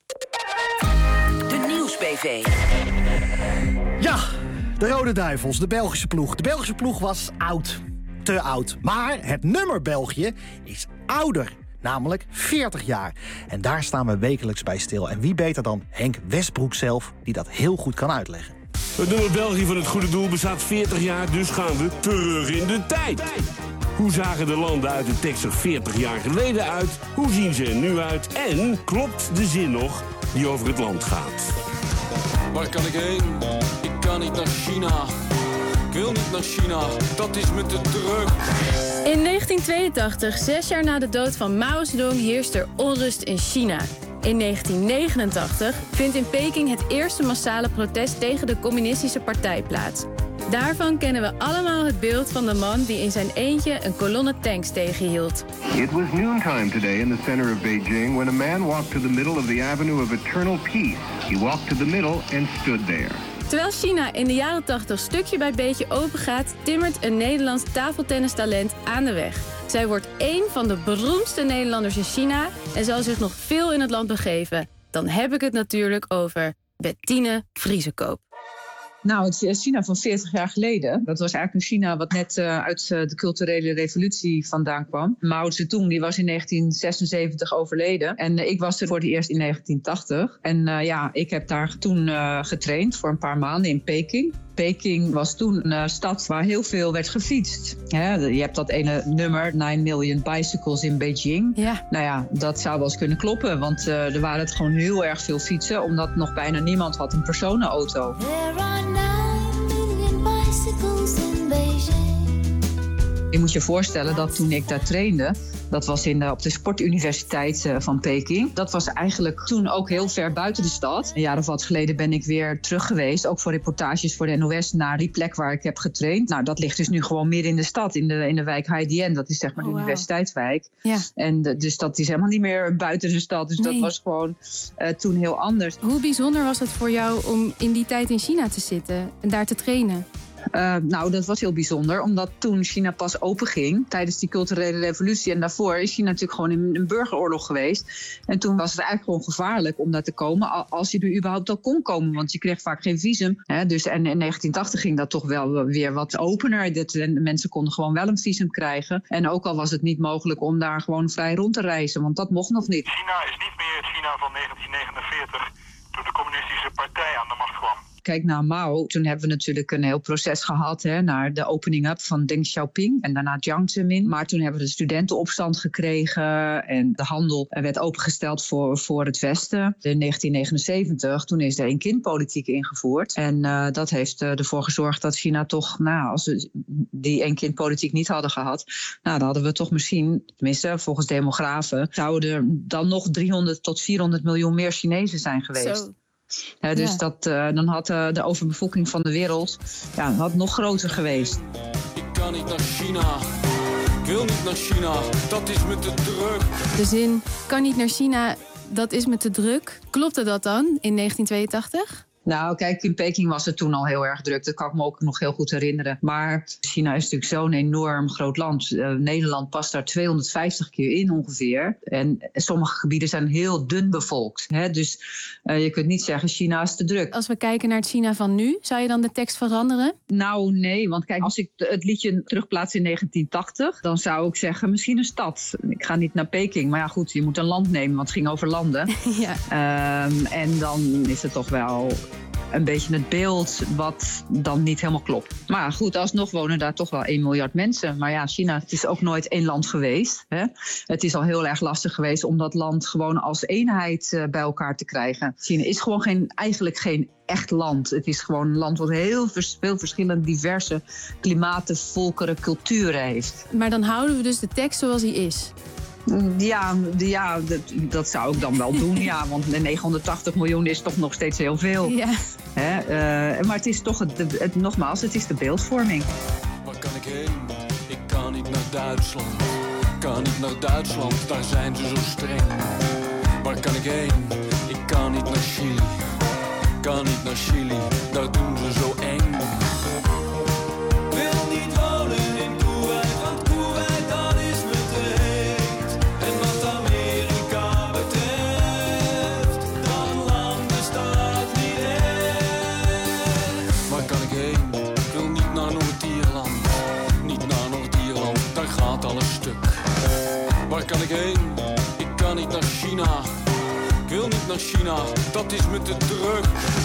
De Nieuws-B V.
Ja, de Rode Duivels, de Belgische ploeg. De Belgische ploeg was oud. Te oud. Maar het nummer België is ouder. Namelijk veertig jaar. En daar staan we wekelijks bij stil. En wie beter dan Henk Westbroek zelf, die dat heel goed kan uitleggen.
Het nummer België van het goede doel bestaat veertig jaar, dus gaan we terug in de tijd. Hoe zagen de landen uit de tekst er veertig jaar geleden uit? Hoe zien ze er nu uit? En klopt de zin nog die over het land gaat?
Waar kan ik heen? Ik kan niet naar China. Ik wil niet naar China, dat is me te druk.
In negentien tweeëntachtig, zes jaar na de dood van Mao Zedong, heerst er onrust in China. In negentien negenentachtig vindt in Peking het eerste massale protest tegen de communistische partij plaats. Daarvan kennen we allemaal het beeld van de man die in zijn eentje een kolonne tanks tegenhield.
It was noontime today in the center of Beijing when a man walked to the middle of the Avenue of Eternal Peace. He walked to the middle and stood there.
Terwijl China in de jaren tachtig stukje bij beetje open gaat, timmert een Nederlands tafeltennistalent aan de weg. Zij wordt één van de beroemdste Nederlanders in China en zal zich nog veel in het land begeven. Dan heb ik het natuurlijk over Bettine Vriesekoop.
Nou, het China van veertig jaar geleden, dat was eigenlijk een China wat net uh, uit uh, de culturele revolutie vandaan kwam. Mao Zedong die was in negentien zesenzeventig overleden en uh, ik was er voor het eerst in negentien tachtig. En uh, ja, ik heb daar toen uh, getraind voor een paar maanden in Peking. Peking was toen een stad waar heel veel werd gefietst. He, je hebt dat ene nummer, nine million bicycles in Beijing.
Ja.
Nou ja, dat zou wel eens kunnen kloppen, want uh, er waren het gewoon heel erg veel fietsen, omdat nog bijna niemand had een personenauto. Je moet je voorstellen dat toen ik daar trainde, dat was in de, op de sportuniversiteit uh, van Peking. Dat was eigenlijk toen ook heel ver buiten de stad. Een jaar of wat geleden ben ik weer terug geweest, ook voor reportages voor de N O S, naar die plek waar ik heb getraind. Nou, dat ligt dus nu gewoon midden in de stad, in de, in de wijk Haidien. Dat is zeg maar de oh, wow. universiteitswijk.
Ja.
En de, dus dat is helemaal niet meer buiten de stad. Dus nee. Dat was gewoon uh, toen heel anders.
Hoe bijzonder was het voor jou om in die tijd in China te zitten en daar te trainen?
Uh, nou, dat was heel bijzonder, omdat toen China pas openging tijdens die culturele revolutie. En daarvoor is China natuurlijk gewoon in een burgeroorlog geweest. En toen was het eigenlijk gewoon gevaarlijk om daar te komen, als je er überhaupt al kon komen. Want je kreeg vaak geen visum. Hè? Dus, en in negentien tachtig ging dat toch wel weer wat opener. Dat, de mensen konden gewoon wel een visum krijgen. En ook al was het niet mogelijk om daar gewoon vrij rond te reizen, want dat mocht nog niet.
China is niet meer het China van negentien negenenveertig, toen de communistische partij aan de macht kwam.
Kijk naar Mao, toen hebben we natuurlijk een heel proces gehad hè, naar de opening-up van Deng Xiaoping en daarna Jiang Zemin. Maar toen hebben we de studentenopstand gekregen en de handel werd opengesteld voor, voor het Westen. In negentien negenenzeventig, toen is er een kindpolitiek ingevoerd. En uh, dat heeft uh, ervoor gezorgd dat China toch, nou, als we die een kindpolitiek niet hadden gehad, nou, dan hadden we toch misschien, tenminste volgens demografen, zouden er dan nog driehonderd tot vierhonderd miljoen meer Chinezen zijn geweest. Zo. Ja, dus ja. dat, uh, dan had uh, de overbevolking van de wereld ja, had nog groter geweest.
Ik kan niet naar China, ik wil niet naar China, dat is me te druk.
De zin, kan niet naar China, dat is me te druk. Klopte dat dan in negentien tweeëntachtig?
Nou, kijk, in Peking was het toen al heel erg druk. Dat kan ik me ook nog heel goed herinneren. Maar China is natuurlijk zo'n enorm groot land. Uh, Nederland past daar tweehonderdvijftig keer in ongeveer. En sommige gebieden zijn heel dun bevolkt. Hè? Dus uh, je kunt niet zeggen, China is te druk.
Als we kijken naar het China van nu, zou je dan de tekst veranderen?
Nou, nee. Want kijk, als ik het liedje terugplaats in negentien tachtig... dan zou ik zeggen, misschien een stad. Ik ga niet naar Peking. Maar ja, goed, je moet een land nemen, want het ging over landen. Ja. Um, en dan is het toch wel een beetje het beeld wat dan niet helemaal klopt. Maar goed, alsnog wonen daar toch wel één miljard mensen. Maar ja, China, het is ook nooit één land geweest. Hè? Het is al heel erg lastig geweest om dat land gewoon als eenheid uh, bij elkaar te krijgen. China is gewoon geen, eigenlijk geen echt land. Het is gewoon een land wat heel veel verschillende diverse klimaten, volkeren, culturen heeft.
Maar dan houden we dus de tekst zoals die is.
Ja, ja dat, dat zou ik dan wel doen, ja. Want negenhonderdtachtig miljoen is toch nog steeds heel veel.
Ja.
Hè? Uh, maar het is toch, het, het, het, nogmaals, het is de beeldvorming.
Waar kan ik heen? Ik kan niet naar Duitsland. Ik kan niet naar Duitsland, daar zijn ze zo streng. Waar kan ik heen? Ik kan niet naar Chili. Ik kan niet naar Chili, daar doen ze zo eng. Wil niet wonen in Kuwait, want Kuwait, dat is me te heet. En China, dat is me te druk.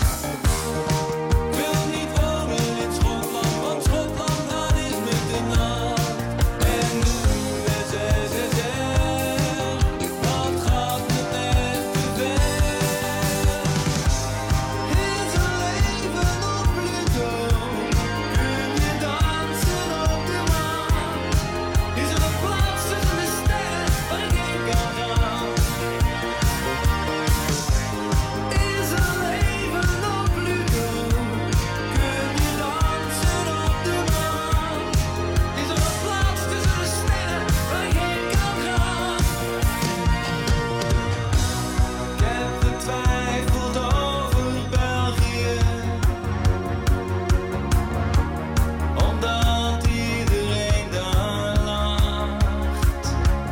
Wil niet wonen in Schotland, want Schotland dat is me te nat. En nu S S S R, wat gaat het echt te ver? Is er leven op Pluto? Kun je dansen op de maan? Is er een plaats tussen de sterren waar ik heen kan gaan? Is er leven op Pluto? Kun je dansen op de maan? Is er een plaats tussen de sterren waar ik heen kan gaan? Ik heb getwijfeld over België, omdat iedereen daar lacht.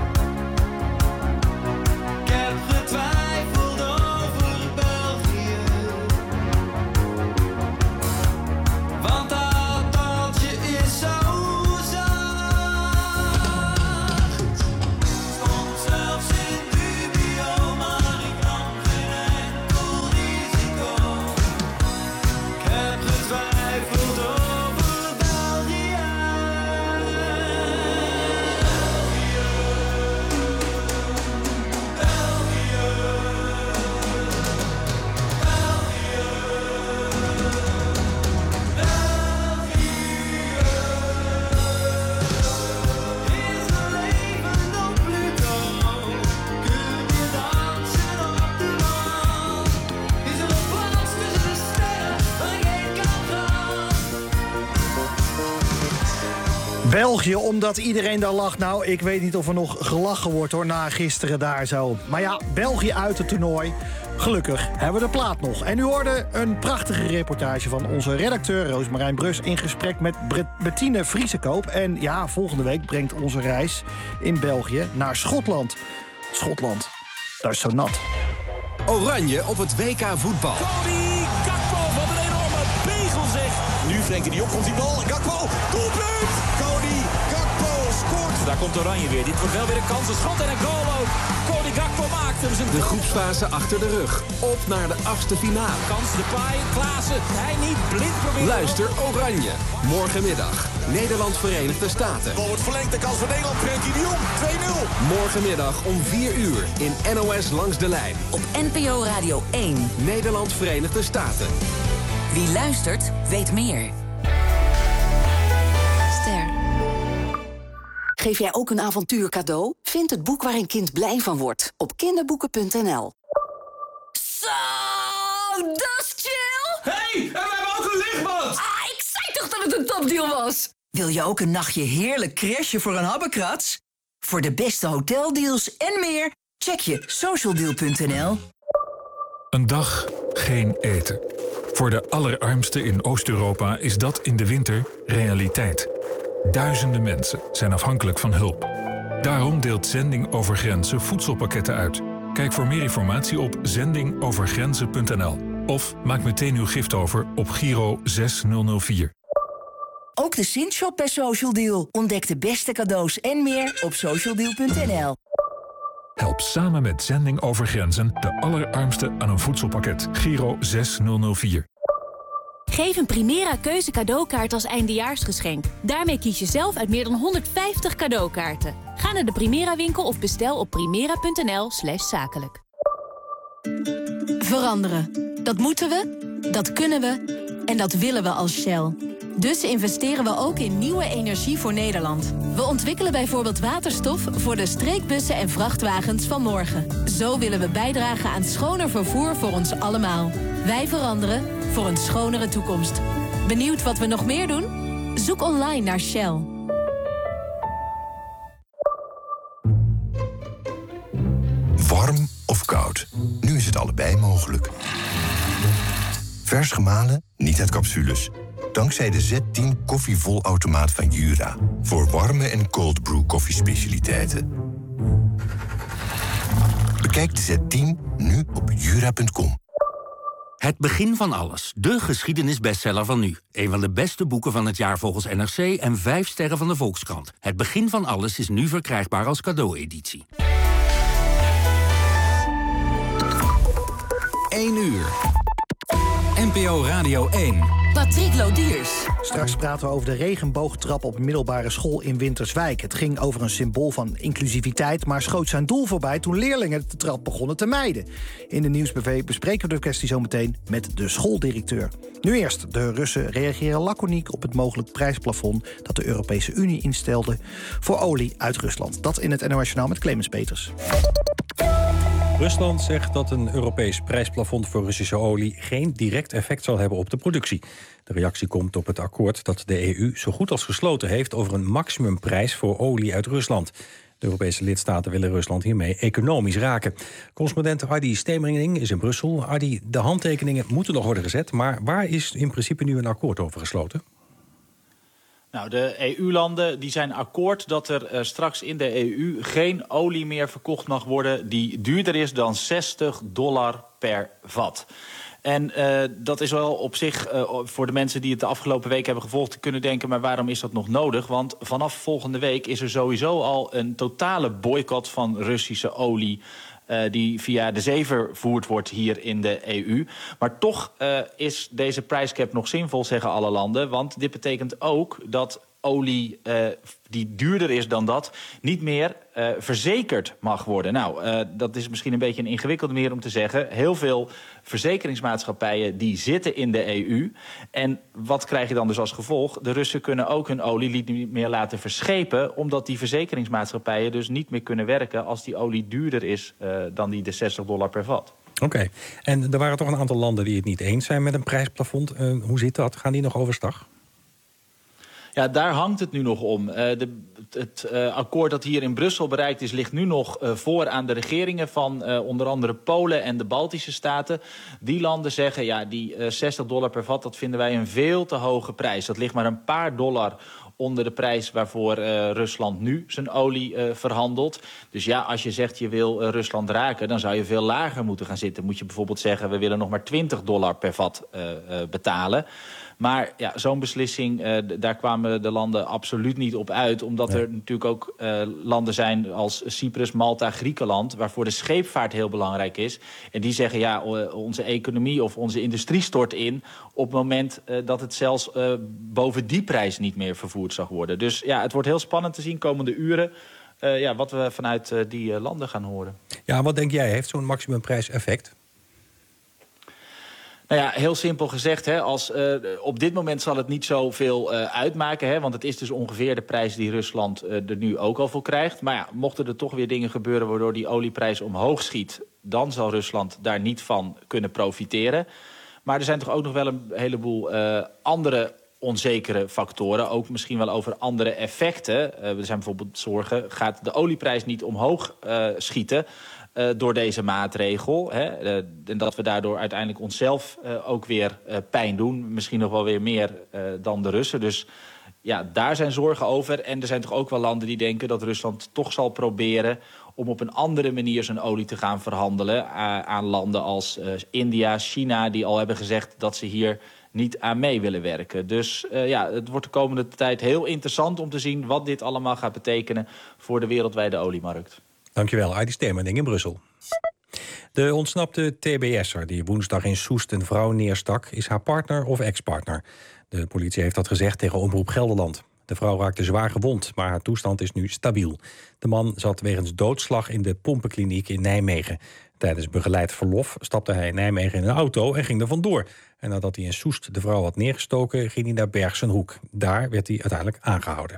Ik heb getwijfeld over België, want dat taaltje is zo zacht. Stond zelfs in dubio, maar ik nam geen enkel risico. Ik heb getwijfeld over België.
België, omdat iedereen daar lacht. Nou, ik weet niet of er nog gelachen wordt hoor, na gisteren daar zo. Maar ja, België uit het toernooi. Gelukkig hebben we de plaat nog. En u hoorde een prachtige reportage van onze redacteur Roosmarijn Brus in gesprek met Bre- Bettine Vriesekoop. En ja, volgende week brengt onze reis in België naar Schotland. Schotland, dat is zo nat.
Oranje op het W K voetbal.
Cody Gakpo, wat een enorme pegel zeg. Nu Frenkie de Jong komt die bal. Gakpo, doelpunt! Cody Gakpo scoort. Daar komt Oranje weer. Dit wordt wel weer een kans. Een schot en een goal ook. Cody Gakpo maakt hem zijn...
De groepsfase achter de rug. Op naar de achtste finale.
Kans, de paai, Klaassen. Hij niet blind proberen.
Luister Oranje. Morgenmiddag. Nederland Verenigde Staten.
Bal wordt verlengd. De kans van Nederland. Frenkie de Jong. twee nul.
Morgenmiddag om vier uur in N O S Langs de Lijn.
Op N P O Radio één.
Nederland Verenigde Staten.
Wie luistert, weet meer.
Ster. Geef jij ook een avontuur cadeau? Vind het boek waar een kind blij van wordt op kinderboeken punt n l.
Zo, dat is chill!
Hey, en we hebben ook een lichtbad!
Ah, ik zei toch dat het een topdeal was? Wil je ook een nachtje heerlijk crashen voor een habbekrats? Voor de beste hoteldeals en meer, check je socialdeal punt n l.
Een dag geen eten. Voor de allerarmsten in Oost-Europa is dat in de winter realiteit. Duizenden mensen zijn afhankelijk van hulp. Daarom deelt Zending Over Grenzen voedselpakketten uit. Kijk voor meer informatie op zending over grenzen punt n l. Of maak meteen uw gift over op Giro zes nul nul vier.
Ook de Sint-shop bij Social Deal. Ontdek de beste cadeaus en meer op socialdeal punt n l.
Help samen met Zending Over Grenzen de allerarmsten aan een voedselpakket. Giro zes nul nul vier.
Geef een Primera Keuze cadeaukaart als eindejaarsgeschenk. Daarmee kies je zelf uit meer dan honderdvijftig cadeaukaarten. Ga naar de Primera winkel of bestel op primera punt n l slash zakelijk.
Veranderen. Dat moeten we, dat kunnen we en dat willen we als Shell. Dus investeren we ook in nieuwe energie voor Nederland. We ontwikkelen bijvoorbeeld waterstof voor de streekbussen en vrachtwagens van morgen. Zo willen we bijdragen aan schoner vervoer voor ons allemaal. Wij veranderen voor een schonere toekomst. Benieuwd wat we nog meer doen? Zoek online naar Shell.
Warm of koud? Nu is het allebei mogelijk. Vers gemalen, niet uit capsules. Dankzij de Z tien koffievolautomaat van Jura. Voor warme en cold brew koffiespecialiteiten. Bekijk de Z tien nu op jura punt com.
Het begin van alles. De geschiedenisbestseller van nu. Een van de beste boeken van het jaar volgens N R C en vijf sterren van de Volkskrant. Het begin van alles is nu verkrijgbaar als cadeaueditie.
één uur. N P O Radio één.
Patrick Lodiers.
Straks praten we over de regenboogtrap op middelbare school in Winterswijk. Het ging over een symbool van inclusiviteit, maar schoot zijn doel voorbij toen leerlingen de trap begonnen te mijden. In de Nieuws B V bespreken we de kwestie zo meteen met de schooldirecteur. Nu eerst, de Russen reageren laconiek op het mogelijk prijsplafond dat de Europese Unie instelde voor olie uit Rusland. Dat in het N O S Journaal met Clemens Peters.
Rusland zegt dat een Europees prijsplafond voor Russische olie geen direct effect zal hebben op de productie. De reactie komt op het akkoord dat de E U zo goed als gesloten heeft over een maximumprijs voor olie uit Rusland. De Europese lidstaten willen Rusland hiermee economisch raken. Correspondent Adi Stemering is in Brussel. Adi, de handtekeningen moeten nog worden gezet, maar waar is in principe nu een akkoord over gesloten?
Nou, de E U-landen die zijn akkoord dat er uh, straks in de E U geen olie meer verkocht mag worden die duurder is dan zestig dollar per vat. En uh, dat is wel op zich uh, voor de mensen die het de afgelopen week hebben gevolgd te kunnen denken, maar waarom is dat nog nodig? Want vanaf volgende week is er sowieso al een totale boycott van Russische olie Uh, die via de zee vervoerd wordt hier in de E U. Maar toch uh, is deze prijscap nog zinvol, zeggen alle landen. Want dit betekent ook dat olie uh, die duurder is dan dat niet meer uh, verzekerd mag worden. Nou, uh, dat is misschien een beetje een ingewikkelde manier om te zeggen. Heel veel verzekeringsmaatschappijen die zitten in de E U. En wat krijg je dan dus als gevolg? De Russen kunnen ook hun olie niet meer laten verschepen, omdat die verzekeringsmaatschappijen dus niet meer kunnen werken als die olie duurder is uh, dan die de zestig dollar per vat.
Oké, okay. En er waren toch een aantal landen die het niet eens zijn met een prijsplafond. Uh, hoe zit dat? Gaan die nog overstag?
Ja, daar hangt het nu nog om. Uh, de, het uh, akkoord dat hier in Brussel bereikt is, ligt nu nog uh, voor aan de regeringen van uh, onder andere Polen en de Baltische Staten. Die landen zeggen, ja, die uh, zestig dollar per vat, dat vinden wij een veel te hoge prijs. Dat ligt maar een paar dollar onder de prijs waarvoor uh, Rusland nu zijn olie uh, verhandelt. Dus ja, als je zegt je wil uh, Rusland raken, dan zou je veel lager moeten gaan zitten. Moet je bijvoorbeeld zeggen, we willen nog maar twintig dollar per vat uh, uh, betalen. Maar ja, zo'n beslissing, uh, daar kwamen de landen absoluut niet op uit. Omdat nee. er natuurlijk ook uh, landen zijn als Cyprus, Malta, Griekenland, waarvoor de scheepvaart heel belangrijk is. En die zeggen, ja, onze economie of onze industrie stort in op het moment uh, dat het zelfs uh, boven die prijs niet meer vervoerd zou worden. Dus ja, het wordt heel spannend te zien komende uren uh, ja, wat we vanuit uh, die uh, landen gaan horen.
Ja, wat denk jij? Heeft zo'n maximumprijs effect?
Nou ja, heel simpel gezegd, hè, als, uh, op dit moment zal het niet zoveel uh, uitmaken. Hè, want het is dus ongeveer de prijs die Rusland uh, er nu ook al voor krijgt. Maar ja, mochten er toch weer dingen gebeuren waardoor die olieprijs omhoog schiet, dan zal Rusland daar niet van kunnen profiteren. Maar er zijn toch ook nog wel een heleboel uh, andere onzekere factoren. Ook misschien wel over andere effecten. Uh, er zijn bijvoorbeeld zorgen, gaat de olieprijs niet omhoog uh, schieten Uh, door deze maatregel. Hè, uh, en dat we daardoor uiteindelijk onszelf uh, ook weer uh, pijn doen. Misschien nog wel weer meer uh, dan de Russen. Dus ja, daar zijn zorgen over. En er zijn toch ook wel landen die denken dat Rusland toch zal proberen om op een andere manier zijn olie te gaan verhandelen uh, aan landen als uh, India, China, die al hebben gezegd dat ze hier niet aan mee willen werken. Dus uh, ja, het wordt de komende tijd heel interessant om te zien wat dit allemaal gaat betekenen voor de wereldwijde oliemarkt.
Dankjewel, Adi Stemerding in Brussel. De ontsnapte T B S'er die woensdag in Soest een vrouw neerstak, is haar partner of ex-partner. De politie heeft dat gezegd tegen Omroep Gelderland. De vrouw raakte zwaar gewond, maar haar toestand is nu stabiel. De man zat wegens doodslag in de pompenkliniek in Nijmegen. Tijdens begeleid verlof stapte hij in Nijmegen in een auto en ging er vandoor. En nadat hij in Soest de vrouw had neergestoken, ging hij naar Bergsenhoek. Daar werd hij uiteindelijk aangehouden.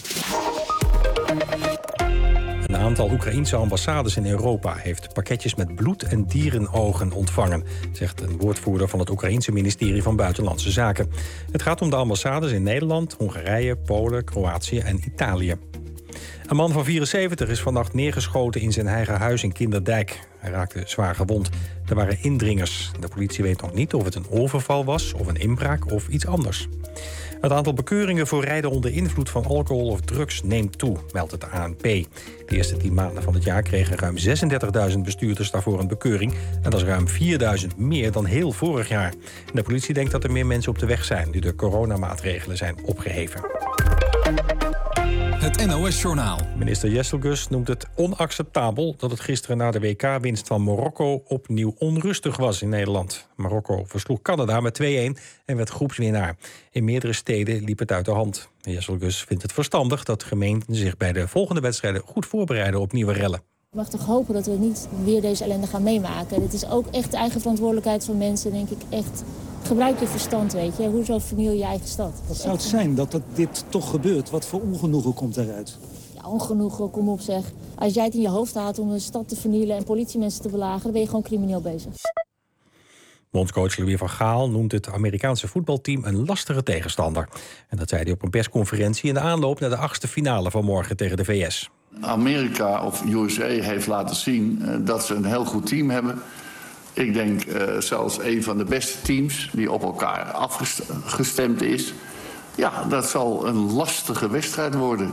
Een aantal Oekraïense ambassades in Europa heeft pakketjes met bloed en dierenogen ontvangen, zegt een woordvoerder van het Oekraïense ministerie van Buitenlandse Zaken. Het gaat om de ambassades in Nederland, Hongarije, Polen, Kroatië en Italië. Een man van vierenzeventig is vannacht neergeschoten in zijn eigen huis in Kinderdijk. Hij raakte zwaar gewond. Er waren indringers. De politie weet nog niet of het een overval was, of een inbraak of iets anders. Het aantal bekeuringen voor rijden onder invloed van alcohol of drugs neemt toe, meldt het A N P. De eerste tien maanden van het jaar kregen ruim zesendertigduizend bestuurders daarvoor een bekeuring. En dat is ruim vierduizend meer dan heel vorig jaar. En de politie denkt dat er meer mensen op de weg zijn, nu de coronamaatregelen zijn opgeheven.
het N O S-journaal.
Minister Jesselgus noemt het onacceptabel dat het gisteren na de W K-winst van Marokko opnieuw onrustig was in Nederland. Marokko versloeg Canada met twee-een en werd groepswinnaar. In meerdere steden liep het uit de hand. Jesselgus vindt het verstandig dat gemeenten zich bij de volgende wedstrijden goed voorbereiden op nieuwe rellen.
Ik mag toch hopen dat we niet weer deze ellende gaan meemaken. Dit is ook echt de eigen verantwoordelijkheid van mensen, denk ik. Echt, gebruik je verstand, weet je. Hoezo verniel je eigen stad?
Wat zou het zijn dat het dit toch gebeurt? Wat voor ongenoegen komt daaruit?
Ja, ongenoegen, kom op zeg. Als jij het in je hoofd haalt om een stad te vernielen en politiemensen te belagen, dan ben je gewoon crimineel bezig.
Bondscoach Louis van Gaal noemt het Amerikaanse voetbalteam een lastige tegenstander. En dat zei hij op een persconferentie in de aanloop naar de achtste finale van morgen tegen de V S.
Amerika of U S A heeft laten zien uh, dat ze een heel goed team hebben. Ik denk uh, zelfs een van de beste teams die op elkaar afgestemd is. Ja, dat zal een lastige wedstrijd worden.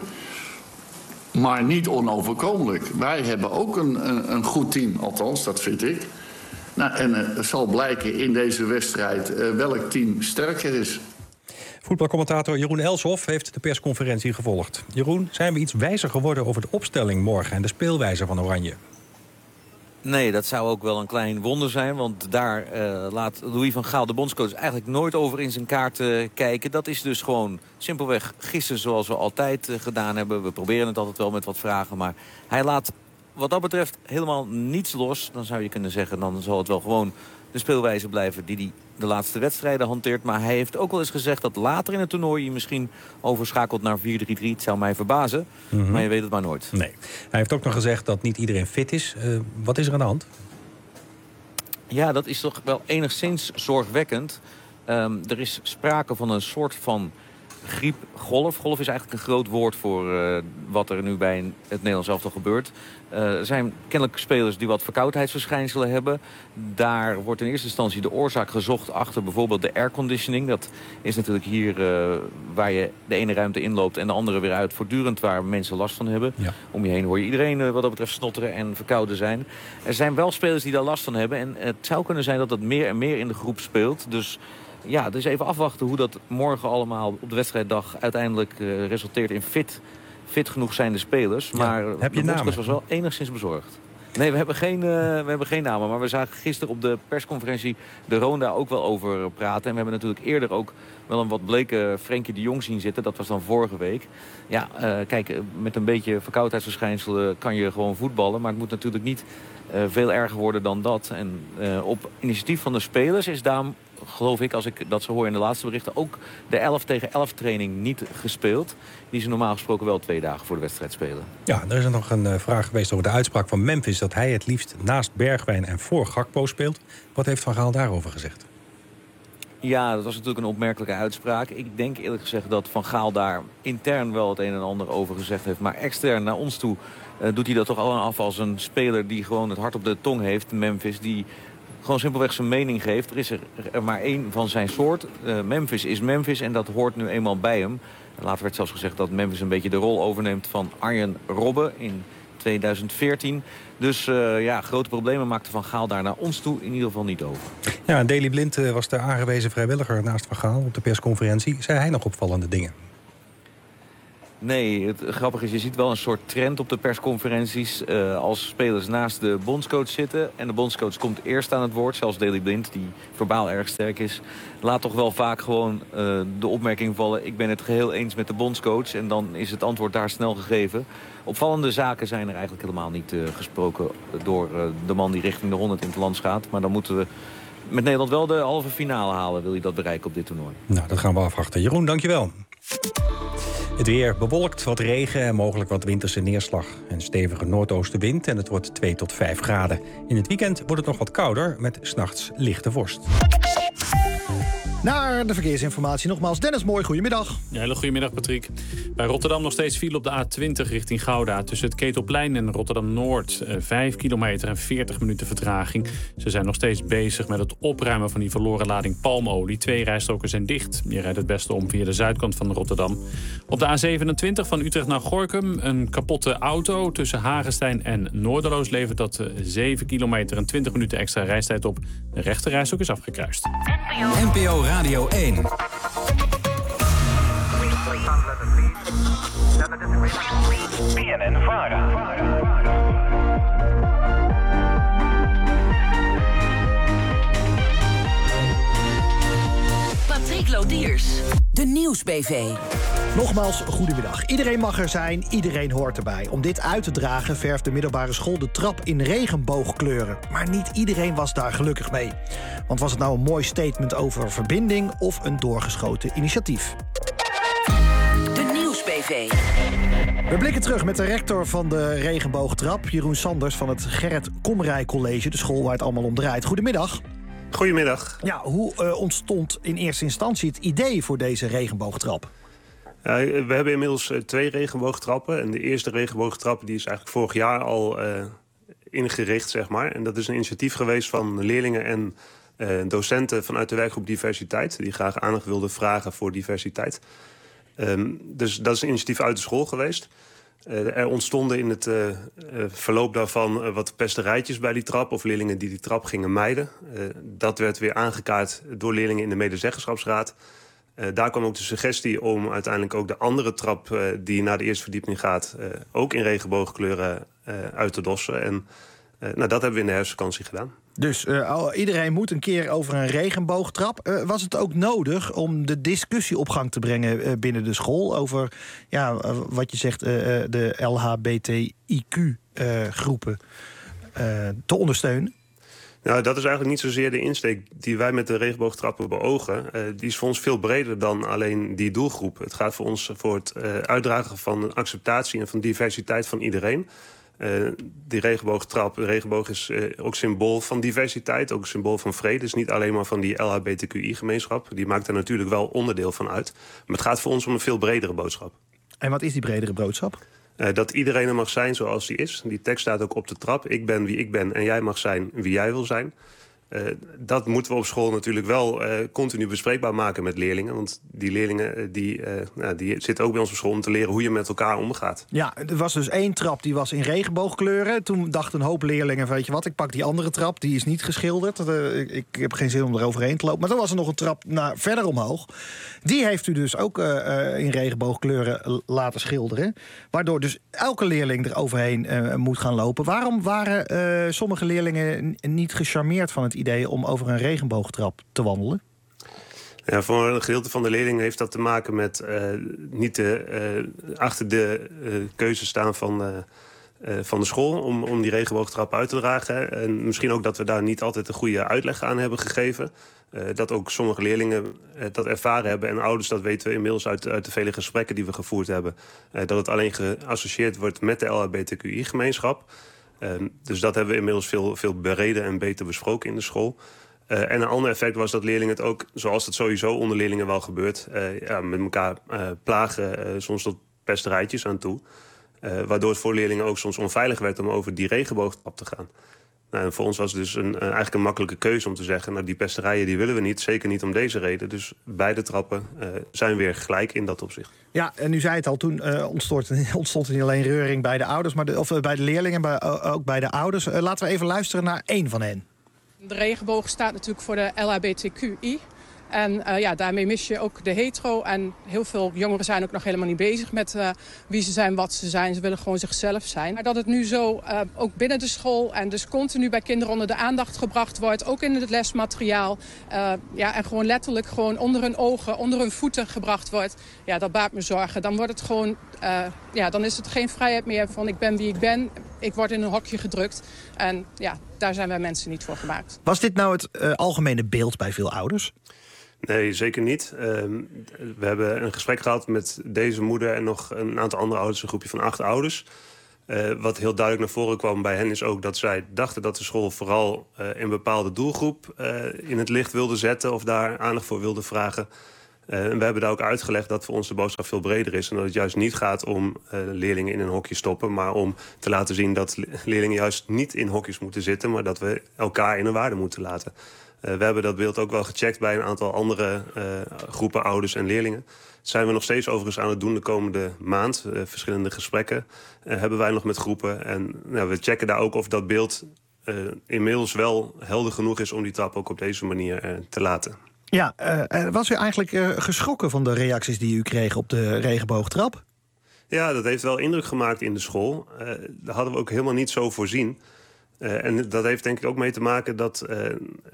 Maar niet onoverkomelijk. Wij hebben ook een, een, een goed team, althans, dat vind ik. Nou, en het uh, zal blijken in deze wedstrijd uh, welk team sterker is.
Voetbalcommentator Jeroen Elshoff heeft de persconferentie gevolgd. Jeroen, zijn we iets wijzer geworden over de opstelling morgen en de speelwijze van Oranje?
Nee, dat zou ook wel een klein wonder zijn. Want daar uh, laat Louis van Gaal, de bondscoach, eigenlijk nooit over in zijn kaart uh, kijken. Dat is dus gewoon simpelweg gissen zoals we altijd uh, gedaan hebben. We proberen het altijd wel met wat vragen. Maar hij laat wat dat betreft helemaal niets los. Dan zou je kunnen zeggen, dan zal het wel gewoon de speelwijze blijven die hij de laatste wedstrijden hanteert. Maar hij heeft ook wel eens gezegd dat later in het toernooi hij misschien overschakelt naar vier drie drie. Het zou mij verbazen, mm-hmm. maar je weet het maar nooit.
Nee. Hij heeft ook nog gezegd dat niet iedereen fit is. Uh, wat is er aan de hand?
Ja, dat is toch wel enigszins zorgwekkend. Um, er is sprake van een soort van griepgolf. Golf is eigenlijk een groot woord voor uh, wat er nu bij het Nederlands elftal gebeurt. Uh, er zijn kennelijk spelers die wat verkoudheidsverschijnselen hebben. Daar wordt in eerste instantie de oorzaak gezocht achter bijvoorbeeld de airconditioning. Dat is natuurlijk hier uh, waar je de ene ruimte inloopt en de andere weer uit. Voortdurend waar mensen last van hebben. Ja. Om je heen hoor je iedereen uh, wat dat betreft snotteren en verkouden zijn. Er zijn wel spelers die daar last van hebben. En het zou kunnen zijn dat dat meer en meer in de groep speelt. Dus ja, dus even afwachten hoe dat morgen allemaal op de wedstrijddag uiteindelijk uh, resulteert in fit, fit genoeg zijnde spelers. Ja, maar
heb je
de bondscoach was
namen?
wel enigszins bezorgd. Nee, we hebben, geen, uh, we hebben geen namen. Maar we zagen gisteren op de persconferentie de Roon daar ook wel over praten. En we hebben natuurlijk eerder ook wel een wat bleke Frenkie de Jong zien zitten. Dat was dan vorige week. Ja, uh, kijk, met een beetje verkoudheidsverschijnselen kan je gewoon voetballen. Maar het moet natuurlijk niet uh, veel erger worden dan dat. En uh, op initiatief van de spelers is daarom, geloof ik, als ik dat zo hoor in de laatste berichten, ook de elf tegen elf training niet gespeeld. Die ze normaal gesproken wel twee dagen voor de wedstrijd spelen.
Ja, er is er nog een uh, vraag geweest over de uitspraak van Memphis dat hij het liefst naast Bergwijn en voor Gakpo speelt. Wat heeft Van Gaal daarover gezegd?
Ja, dat was natuurlijk een opmerkelijke uitspraak. Ik denk eerlijk gezegd dat Van Gaal daar intern wel het een en ander over gezegd heeft. Maar extern naar ons toe uh, doet hij dat toch al af als een speler die gewoon het hart op de tong heeft. Memphis, die gewoon simpelweg zijn mening geeft. Er is er, er maar één van zijn soort. Uh, Memphis is Memphis en dat hoort nu eenmaal bij hem. En later werd zelfs gezegd dat Memphis een beetje de rol overneemt van Arjen Robben in tweeduizend veertien. Dus uh, ja, grote problemen maakte Van Gaal daar naar ons toe in ieder geval niet over.
Ja, en Daley Blind uh, was de aangewezen vrijwilliger naast Van Gaal op de persconferentie. Zei hij nog opvallende dingen?
Nee, het grappige is, je ziet wel een soort trend op de persconferenties. Uh, als spelers naast de bondscoach zitten en de bondscoach komt eerst aan het woord, zelfs Daley Blind, die verbaal erg sterk is, laat toch wel vaak gewoon uh, de opmerking vallen: ik ben het geheel eens met de bondscoach. En dan is het antwoord daar snel gegeven. Opvallende zaken zijn er eigenlijk helemaal niet uh, gesproken door uh, de man die richting de honderd in het land gaat. Maar dan moeten we met Nederland wel de halve finale halen, wil je dat bereiken op dit toernooi.
Nou, dat gaan we afwachten. Jeroen, dankjewel. Het weer bewolkt, wat regen en mogelijk wat winterse neerslag. Een stevige noordoostenwind en het wordt twee tot vijf graden. In het weekend wordt het nog wat kouder met 's nachts lichte vorst.
Naar de verkeersinformatie nogmaals. Dennis Mooi, goedemiddag.
Ja, hele goedemiddag, Patrick. Bij Rotterdam nog steeds file op de A twintig richting Gouda. Tussen het Ketelplein en Rotterdam-Noord. vijf kilometer en veertig minuten vertraging. Ze zijn nog steeds bezig met het opruimen van die verloren lading palmolie. Twee rijstroken zijn dicht. Je rijdt het beste om via de zuidkant van Rotterdam. Op de A zevenentwintig van Utrecht naar Gorinchem. Een kapotte auto tussen Hagestein en Noorderloos levert dat zeven kilometer en twintig minuten extra reistijd op. De rechte rijstrook is afgekruist.
N P O Radio één.
B N N Vara.
Patrick Lodiers, de Nieuws B V.
Nogmaals, goedemiddag. Iedereen mag er zijn, iedereen hoort erbij. Om dit uit te dragen verft de middelbare school de trap in regenboogkleuren. Maar niet iedereen was daar gelukkig mee. Want was het nou een mooi statement over verbinding of een doorgeschoten initiatief?
De Nieuws B V.
We blikken terug met de rector van de regenboogtrap, Jeroen Sanders van het Gerrit Komrij College, de school waar het allemaal om draait. Goedemiddag.
Goedemiddag.
Ja, hoe uh, ontstond in eerste instantie het idee voor deze regenboogtrap?
Uh, we hebben inmiddels uh, twee regenboogtrappen. En de eerste regenboogtrap die is eigenlijk vorig jaar al uh, ingericht, zeg maar. En dat is een initiatief geweest van leerlingen en uh, docenten vanuit de werkgroep Diversiteit, die graag aandacht wilden vragen voor diversiteit. Um, dus dat is een initiatief uit de school geweest. Uh, er ontstonden in het uh, uh, verloop daarvan uh, wat pesterijtjes bij die trap, of leerlingen die die trap gingen mijden. Uh, dat werd weer aangekaart door leerlingen in de medezeggenschapsraad. Uh, daar kwam ook de suggestie om uiteindelijk ook de andere trap uh, die naar de eerste verdieping gaat, uh, ook in regenboogkleuren uh, uit te dossen. En uh, nou, dat hebben we in de herfstvakantie gedaan.
Dus uh, iedereen moet een keer over een regenboogtrap. Uh, was het ook nodig om de discussie op gang te brengen uh, binnen de school over ja, uh, wat je zegt, uh, de L H B T I Q-groepen uh, uh, te ondersteunen?
Nou, dat is eigenlijk niet zozeer de insteek die wij met de regenboogtrappen beogen. Uh, die is voor ons veel breder dan alleen die doelgroep. Het gaat voor ons voor het uh, uitdragen van acceptatie en van diversiteit van iedereen. Uh, die regenboogtrap, de regenboog is uh, ook symbool van diversiteit, ook een symbool van vrede. Dus niet alleen maar van die L H B T Q I-gemeenschap. Die maakt er natuurlijk wel onderdeel van uit. Maar het gaat voor ons om een veel bredere boodschap.
En wat is die bredere boodschap?
Uh, dat iedereen er mag zijn zoals hij is. Die tekst staat ook op de trap. Ik ben wie ik ben en jij mag zijn wie jij wil zijn. Uh, dat moeten we op school natuurlijk wel uh, continu bespreekbaar maken met leerlingen. Want die leerlingen uh, die, uh, nou, die zitten ook bij ons op school om te leren hoe je met elkaar omgaat.
Ja, er was dus één trap die was in regenboogkleuren. Toen dachten een hoop leerlingen, weet je wat, ik pak die andere trap. Die is niet geschilderd. Uh, ik, ik heb geen zin om eroverheen te lopen. Maar toen was er nog een trap naar verder omhoog. Die heeft u dus ook uh, uh, in regenboogkleuren laten schilderen. Waardoor dus elke leerling er overheen uh, moet gaan lopen. Waarom waren uh, sommige leerlingen niet gecharmeerd van het idee om over een regenboogtrap te wandelen?
Ja, voor een gedeelte van de leerlingen heeft dat te maken met uh, niet de, uh, achter de uh, keuze staan van, uh, uh, van de school om, om die regenboogtrap uit te dragen. En misschien ook dat we daar niet altijd een goede uitleg aan hebben gegeven. Uh, dat ook sommige leerlingen uh, dat ervaren hebben. En ouders, dat weten we inmiddels uit, uit de vele gesprekken die we gevoerd hebben. Uh, dat het alleen geassocieerd wordt met de L H B T Q I-gemeenschap. Uh, dus dat hebben we inmiddels veel, veel breder en beter besproken in de school. Uh, en een ander effect was dat leerlingen het ook, zoals het sowieso onder leerlingen wel gebeurt, uh, ja, met elkaar uh, plagen, uh, soms tot pesterijtjes aan toe. Uh, waardoor het voor leerlingen ook soms onveilig werd om over die regenboogtrap te gaan. Nou, en voor ons was het dus een, uh, eigenlijk een makkelijke keuze om te zeggen, nou, die pesterijen die willen we niet, zeker niet om deze reden. Dus beide trappen uh, zijn weer gelijk in dat opzicht.
Ja, en u zei het al, toen uh, ontstond, ontstond er niet alleen reuring bij de ouders, maar de, of uh, bij de leerlingen, maar uh, ook bij de ouders. Uh, laten we even luisteren naar één van hen.
De regenboog staat natuurlijk voor de L H B T Q I. En uh, ja, daarmee mis je ook de hetero. En heel veel jongeren zijn ook nog helemaal niet bezig met uh, wie ze zijn, wat ze zijn. Ze willen gewoon zichzelf zijn. Maar dat het nu zo uh, ook binnen de school en dus continu bij kinderen onder de aandacht gebracht wordt. Ook in het lesmateriaal. Uh, ja, en gewoon letterlijk gewoon onder hun ogen, onder hun voeten gebracht wordt. Ja, dat baart me zorgen. Dan wordt het gewoon, uh, ja, dan is het geen vrijheid meer van ik ben wie ik ben. Ik word in een hokje gedrukt. En ja, daar zijn wij mensen niet voor gemaakt.
Was dit nou het uh, algemene beeld bij veel ouders?
Nee, zeker niet. Uh, we hebben een gesprek gehad met deze moeder en nog een aantal andere ouders, een groepje van acht ouders. Uh, wat heel duidelijk naar voren kwam bij hen is ook dat zij dachten dat de school vooral uh, een bepaalde doelgroep uh, in het licht wilde zetten of daar aandacht voor wilde vragen. Uh, en we hebben daar ook uitgelegd dat voor ons de boodschap veel breder is en dat het juist niet gaat om uh, leerlingen in een hokje stoppen, maar om te laten zien dat leerlingen juist niet in hokjes moeten zitten, maar dat we elkaar in een waarde moeten laten. Uh, we hebben dat beeld ook wel gecheckt bij een aantal andere uh, groepen ouders en leerlingen. Dat zijn we nog steeds overigens aan het doen de komende maand. Uh, verschillende gesprekken uh, hebben wij nog met groepen. En nou, we checken daar ook of dat beeld uh, inmiddels wel helder genoeg is om die trap ook op deze manier uh, te laten.
Ja, uh, was u eigenlijk uh, geschrokken van de reacties die u kreeg op de regenboogtrap?
Ja, dat heeft wel indruk gemaakt in de school. Uh, daar hadden we ook helemaal niet zo voorzien. Uh, en dat heeft denk ik ook mee te maken dat uh,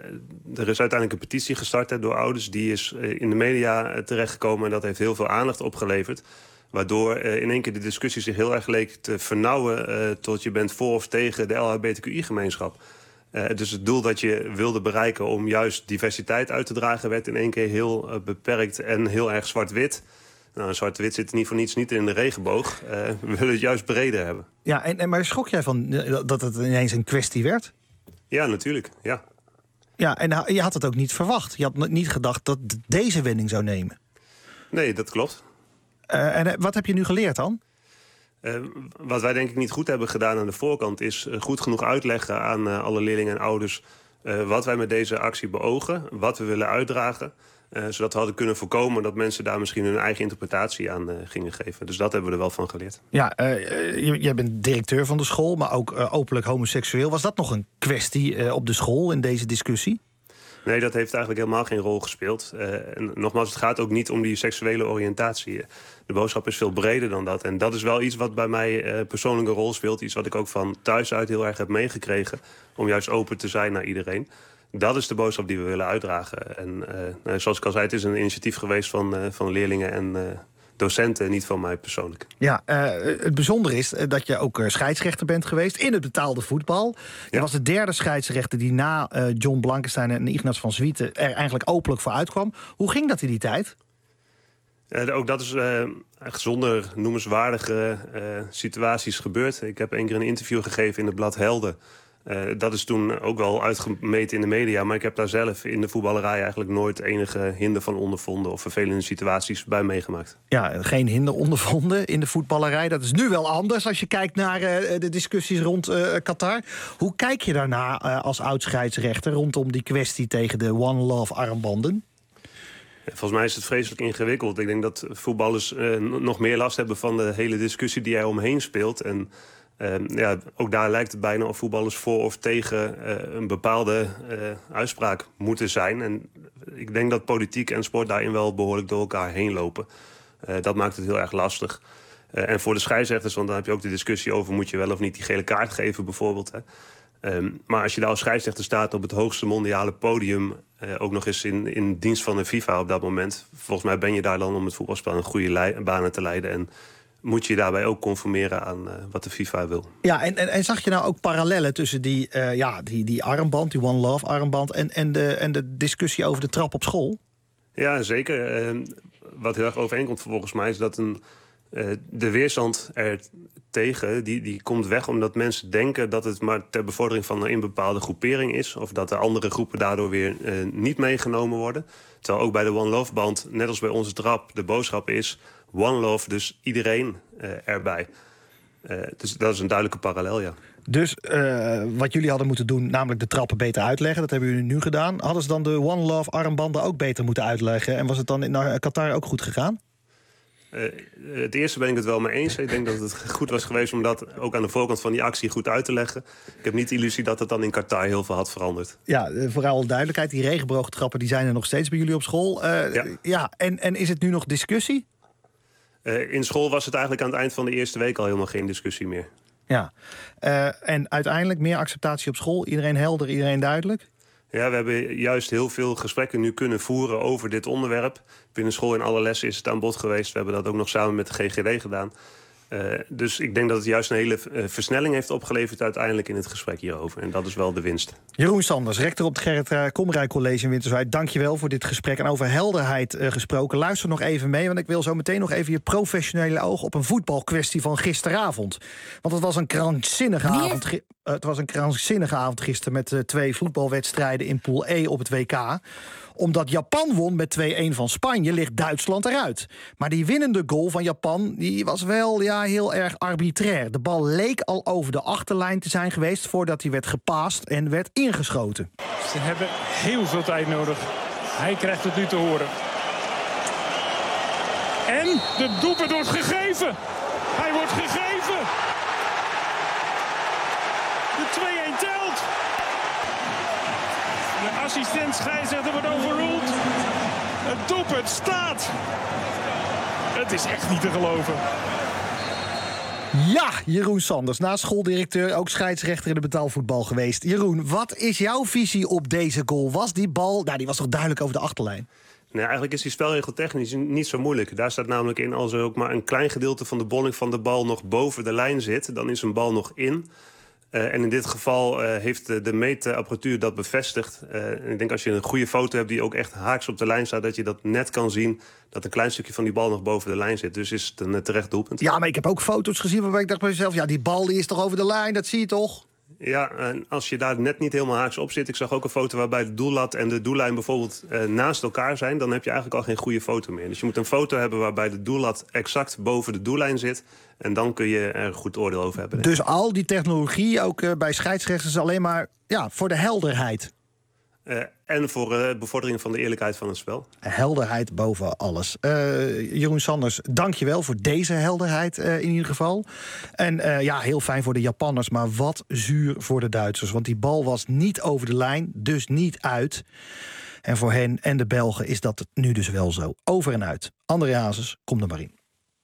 er is uiteindelijk een petitie gestart hè, door ouders. Die is uh, in de media terechtgekomen en dat heeft heel veel aandacht opgeleverd. Waardoor uh, in één keer de discussie zich heel erg leek te vernauwen uh, tot je bent voor of tegen de L H B T Q I-gemeenschap. Uh, dus het doel dat je wilde bereiken om juist diversiteit uit te dragen werd in één keer heel uh, beperkt en heel erg zwart-wit. Nou, zwart-wit zit niet voor niets niet in de regenboog. Uh, we willen het juist breder hebben.
Ja, en, en maar schrok jij van dat het ineens een kwestie werd?
Ja, natuurlijk, ja.
Ja, en je had het ook niet verwacht. Je had niet gedacht dat deze wending zou nemen.
Nee, dat klopt.
Uh, en wat heb je nu geleerd dan?
Uh, wat wij denk ik niet goed hebben gedaan aan de voorkant is uh, goed genoeg uitleggen aan uh, alle leerlingen en ouders uh, wat wij met deze actie beogen, wat we willen uitdragen. Uh, zodat we hadden kunnen voorkomen dat mensen daar misschien hun eigen interpretatie aan uh, gingen geven. Dus dat hebben we er wel van geleerd.
Ja, uh, jij bent directeur van de school, maar ook uh, openlijk homoseksueel. Was dat nog een kwestie uh, op de school in deze discussie?
Nee, dat heeft eigenlijk helemaal geen rol gespeeld. Uh, en nogmaals, het gaat ook niet om die seksuele oriëntatie. De boodschap is veel breder dan dat. En dat is wel iets wat bij mij uh, persoonlijk een rol speelt. Iets wat ik ook van thuis uit heel erg heb meegekregen. Om juist open te zijn naar iedereen. Dat is de boodschap die we willen uitdragen. En uh, zoals ik al zei, het is een initiatief geweest van, uh, van leerlingen en uh, docenten, niet van mij persoonlijk.
Ja, uh, het bijzondere is dat je ook scheidsrechter bent geweest in het betaalde voetbal. Je ja. was de derde scheidsrechter die na uh, John Blankenstein en Ignaz van Zwieten er eigenlijk openlijk voor uitkwam. Hoe ging dat in die tijd?
Uh, ook dat is uh, echt zonder noemenswaardige uh, situaties gebeurd. Ik heb één keer een interview gegeven in het blad Helden. Uh, dat is toen ook wel uitgemeten in de media. Maar ik heb daar zelf in de voetballerij eigenlijk nooit enige hinder van ondervonden of vervelende situaties bij meegemaakt.
Ja, geen hinder ondervonden in de voetballerij. Dat is nu wel anders als je kijkt naar uh, de discussies rond uh, Qatar. Hoe kijk je daarna uh, als oud-scheidsrechter rondom die kwestie tegen de One Love armbanden?
Volgens mij is het vreselijk ingewikkeld. Ik denk dat voetballers uh, nog meer last hebben van de hele discussie die er omheen speelt. En Uh, ja, ook daar lijkt het bijna of voetballers voor of tegen uh, een bepaalde uh, uitspraak moeten zijn. En ik denk dat politiek en sport daarin wel behoorlijk door elkaar heen lopen. Uh, dat maakt het heel erg lastig. Uh, en voor de scheidsrechters, want dan heb je ook de discussie over moet je wel of niet die gele kaart geven bijvoorbeeld. Hè. Um, maar als je daar als scheidsrechter staat op het hoogste mondiale podium, uh, ook nog eens in, in dienst van de FIFA op dat moment. Volgens mij ben je daar dan om het voetbalspel een goede lei- banen te leiden. En moet je daarbij ook conformeren aan uh, wat de FIFA wil.
Ja, en, en, en zag je nou ook parallellen tussen die, uh, ja, die, die armband, die One Love armband en, en, de, en de discussie over de trap op school?
Ja, zeker. Uh, wat heel erg overeenkomt volgens mij is dat een, uh, de weerstand er tegen, die, die komt weg omdat mensen denken dat het maar ter bevordering van een bepaalde groepering is. Of dat de andere groepen daardoor weer uh, niet meegenomen worden. Terwijl ook bij de One Love band, net als bij onze trap, de boodschap is One Love, dus iedereen uh, erbij. Uh, dus dat is een duidelijke parallel, ja.
Dus uh, wat jullie hadden moeten doen, namelijk de trappen beter uitleggen, dat hebben jullie nu gedaan. Hadden ze dan de One Love armbanden ook beter moeten uitleggen? En was het dan in Qatar ook goed gegaan?
Uh, het eerste ben ik het wel mee eens. Ik denk dat het goed was geweest om dat ook aan de voorkant van die actie goed uit te leggen. Ik heb niet de illusie dat het dan in Qatar heel veel had veranderd.
Ja, vooral duidelijkheid. Die regenboogtrappen die zijn er nog steeds bij jullie op school. Uh, ja, ja en, en is het nu nog discussie?
Uh, in school was het eigenlijk aan het eind van de eerste week al helemaal geen discussie meer.
Ja, uh, en uiteindelijk meer acceptatie op school? Iedereen helder, iedereen duidelijk?
Ja, we hebben juist heel veel gesprekken nu kunnen voeren over dit onderwerp. Binnen school in alle lessen is het aan bod geweest. We hebben dat ook nog samen met de G G D gedaan. Uh, dus ik denk dat het juist een hele uh, versnelling heeft opgeleverd uiteindelijk in het gesprek hierover. En dat is wel de winst.
Jeroen Sanders, rector op het Gerrit uh, Komrij College in Winterswijk. Dank je wel voor dit gesprek. En over helderheid uh, gesproken. Luister nog even mee, want ik wil zo meteen nog even je professionele oog op een voetbalkwestie van gisteravond. Want het was een krankzinnige Meer? avond. Uh, het was een krankzinnige avond gisteren met uh, twee voetbalwedstrijden in Pool E op het W K. Omdat Japan won met twee-een van Spanje, ligt Duitsland eruit. Maar die winnende goal van Japan die was wel ja, heel erg arbitrair. De bal leek al over de achterlijn te zijn geweest voordat hij werd gepaast en werd ingeschoten.
Ze hebben heel veel tijd nodig. Hij krijgt het nu te horen. En de doelpunt wordt gegeven. Hij wordt gegeven. De twee-een telt. De assistent scheidsrechter wordt overruled. Het doelpunt staat. Het is echt niet te geloven.
Ja, Jeroen Sanders, na schooldirecteur, ook scheidsrechter in de betaalvoetbal geweest. Jeroen, wat is jouw visie op deze goal? Was die bal, nou die was toch duidelijk over de achterlijn?
Nee, eigenlijk is die spelregeltechnisch niet zo moeilijk. Daar staat namelijk in, als er ook maar een klein gedeelte van de bolling van de bal nog boven de lijn zit, dan is een bal nog in. Uh, en in dit geval uh, heeft de, de meetapparatuur dat bevestigd. Uh, en ik denk als je een goede foto hebt die ook echt haaks op de lijn staat, dat je dat net kan zien dat een klein stukje van die bal nog boven de lijn zit. Dus is het een uh, terecht doelpunt.
Ja, maar ik heb ook foto's gezien waarbij ik dacht bij mezelf, ja, die bal die is toch over de lijn, dat zie je toch?
Ja, en als je daar net niet helemaal haaks op zit. Ik zag ook een foto waarbij de doellat en de doellijn bijvoorbeeld uh, naast elkaar zijn. Dan heb je eigenlijk al geen goede foto meer. Dus je moet een foto hebben waarbij de doellat exact boven de doellijn zit. En dan kun je er een goed oordeel over hebben.
Dus al die technologie, ook uh, bij scheidsrechters, alleen maar ja, voor de helderheid.
Uh, en voor de uh, bevordering van de eerlijkheid van het spel.
Helderheid boven alles. Uh, Jeroen Sanders, dank je wel voor deze helderheid uh, in ieder geval. En uh, ja, heel fijn voor de Japanners, maar wat zuur voor de Duitsers. Want die bal was niet over de lijn, dus niet uit. En voor hen en de Belgen is dat nu dus wel zo. Over en uit. André Hazes, kom er maar in.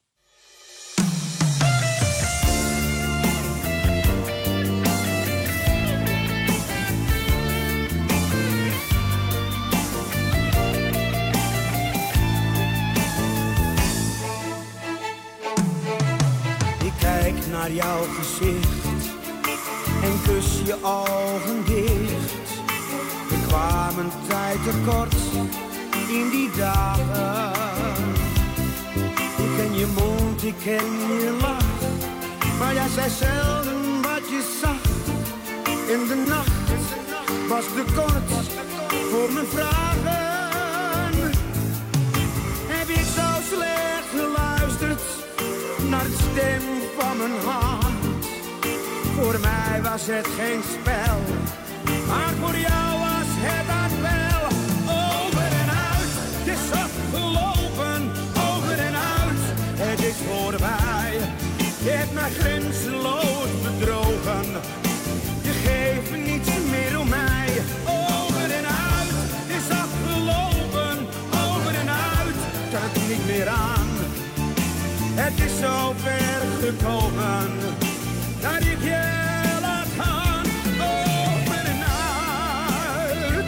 Kijk naar jouw gezicht en kus je ogen dicht. We kwamen tijd tekort in die dagen. Ik ken je mond, ik ken je lach, maar jij zei zelden wat je zag. In de nacht was te kort voor mijn vragen. Heb ik zo slecht geluisterd naar de stem van mijn hart? Voor mij was het geen spel, maar voor jou was het dat wel. Over en uit, het is afgelopen. Over en uit, het is voorbij. Je hebt mij grenzeloos bedrogen. Je geeft niets meer om mij. Over en uit, het is afgelopen. Over en uit, kan het niet meer aan. Het is zo ver gekomen dat ik je laat gaan. Over en uit.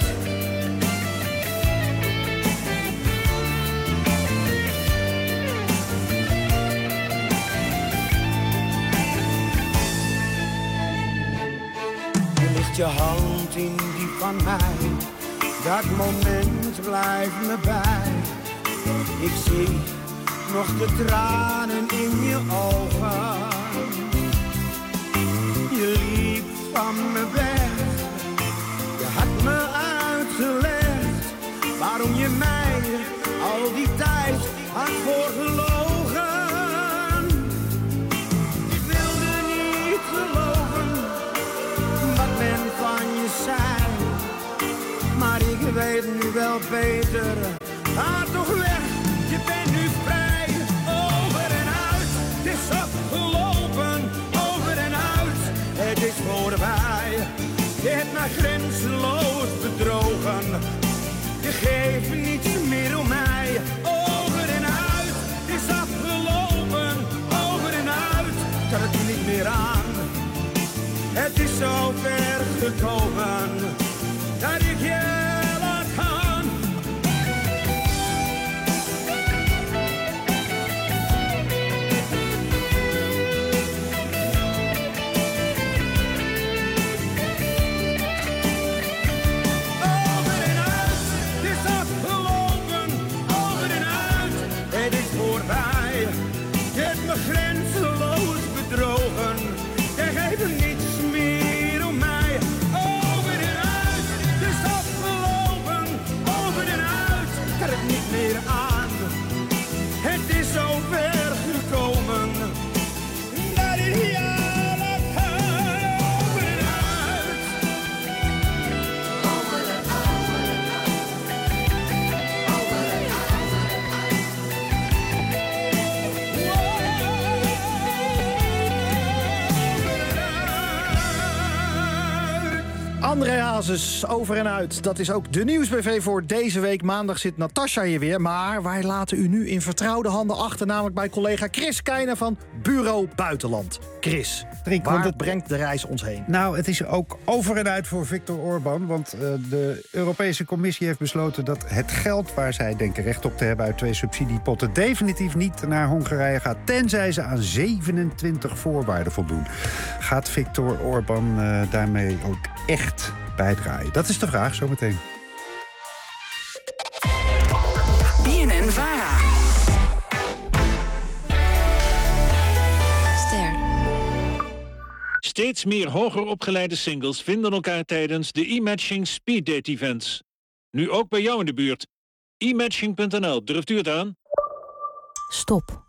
Je ligt je hand in die van mij. Dat moment blijft me bij. Ik zie nog de tranen in je ogen. Je liep van me weg. Je had me uitgelegd waarom je mij al die tijd had voorgelogen. Ik wilde niet geloven wat men van je zei, maar ik weet nu wel beter. Ga toch weg, je bent nu vrij. Over en uit, het is afgelopen. Over en uit, het is voorbij. Je hebt mij grenzeloos bedrogen. Je geeft niets meer om mij. Over en uit, het is afgelopen. Over en uit, kan het niet meer aan. Het is zo ver gekomen dat ik je laat gaan. Grenzeloos bedrogen, je geeft niets meer om mij. Over en uit, het is afgelopen. Over en uit, kan het niet meer aan. Het is zo ver gekomen dat ik jou laat gaan. Over en uit. Over en uit. Over en uit.
basis, over en uit. Dat is ook de Nieuwsbv voor deze week. Maandag zit Natasja hier weer. Maar wij laten u nu in vertrouwde handen achter. Namelijk bij collega Chris Keijner van Bureau Buitenland. Chris,
Drink,
waar
het...
brengt de reis ons heen?
Nou, het is ook over en uit voor Viktor Orbán. Want uh, de Europese Commissie heeft besloten dat het geld waar zij denken recht op te hebben uit twee subsidiepotten definitief niet naar Hongarije gaat, tenzij ze aan zevenentwintig voorwaarden voldoen. Gaat Viktor Orbán uh, daarmee ook echt bijdraaien? Dat is de vraag zometeen.
B N N Vara.
Ster. Steeds meer hoger opgeleide singles vinden elkaar tijdens de e-matching speed date events. Nu ook bij jou in de buurt. e matching punt n l, durft u het aan?
Stop.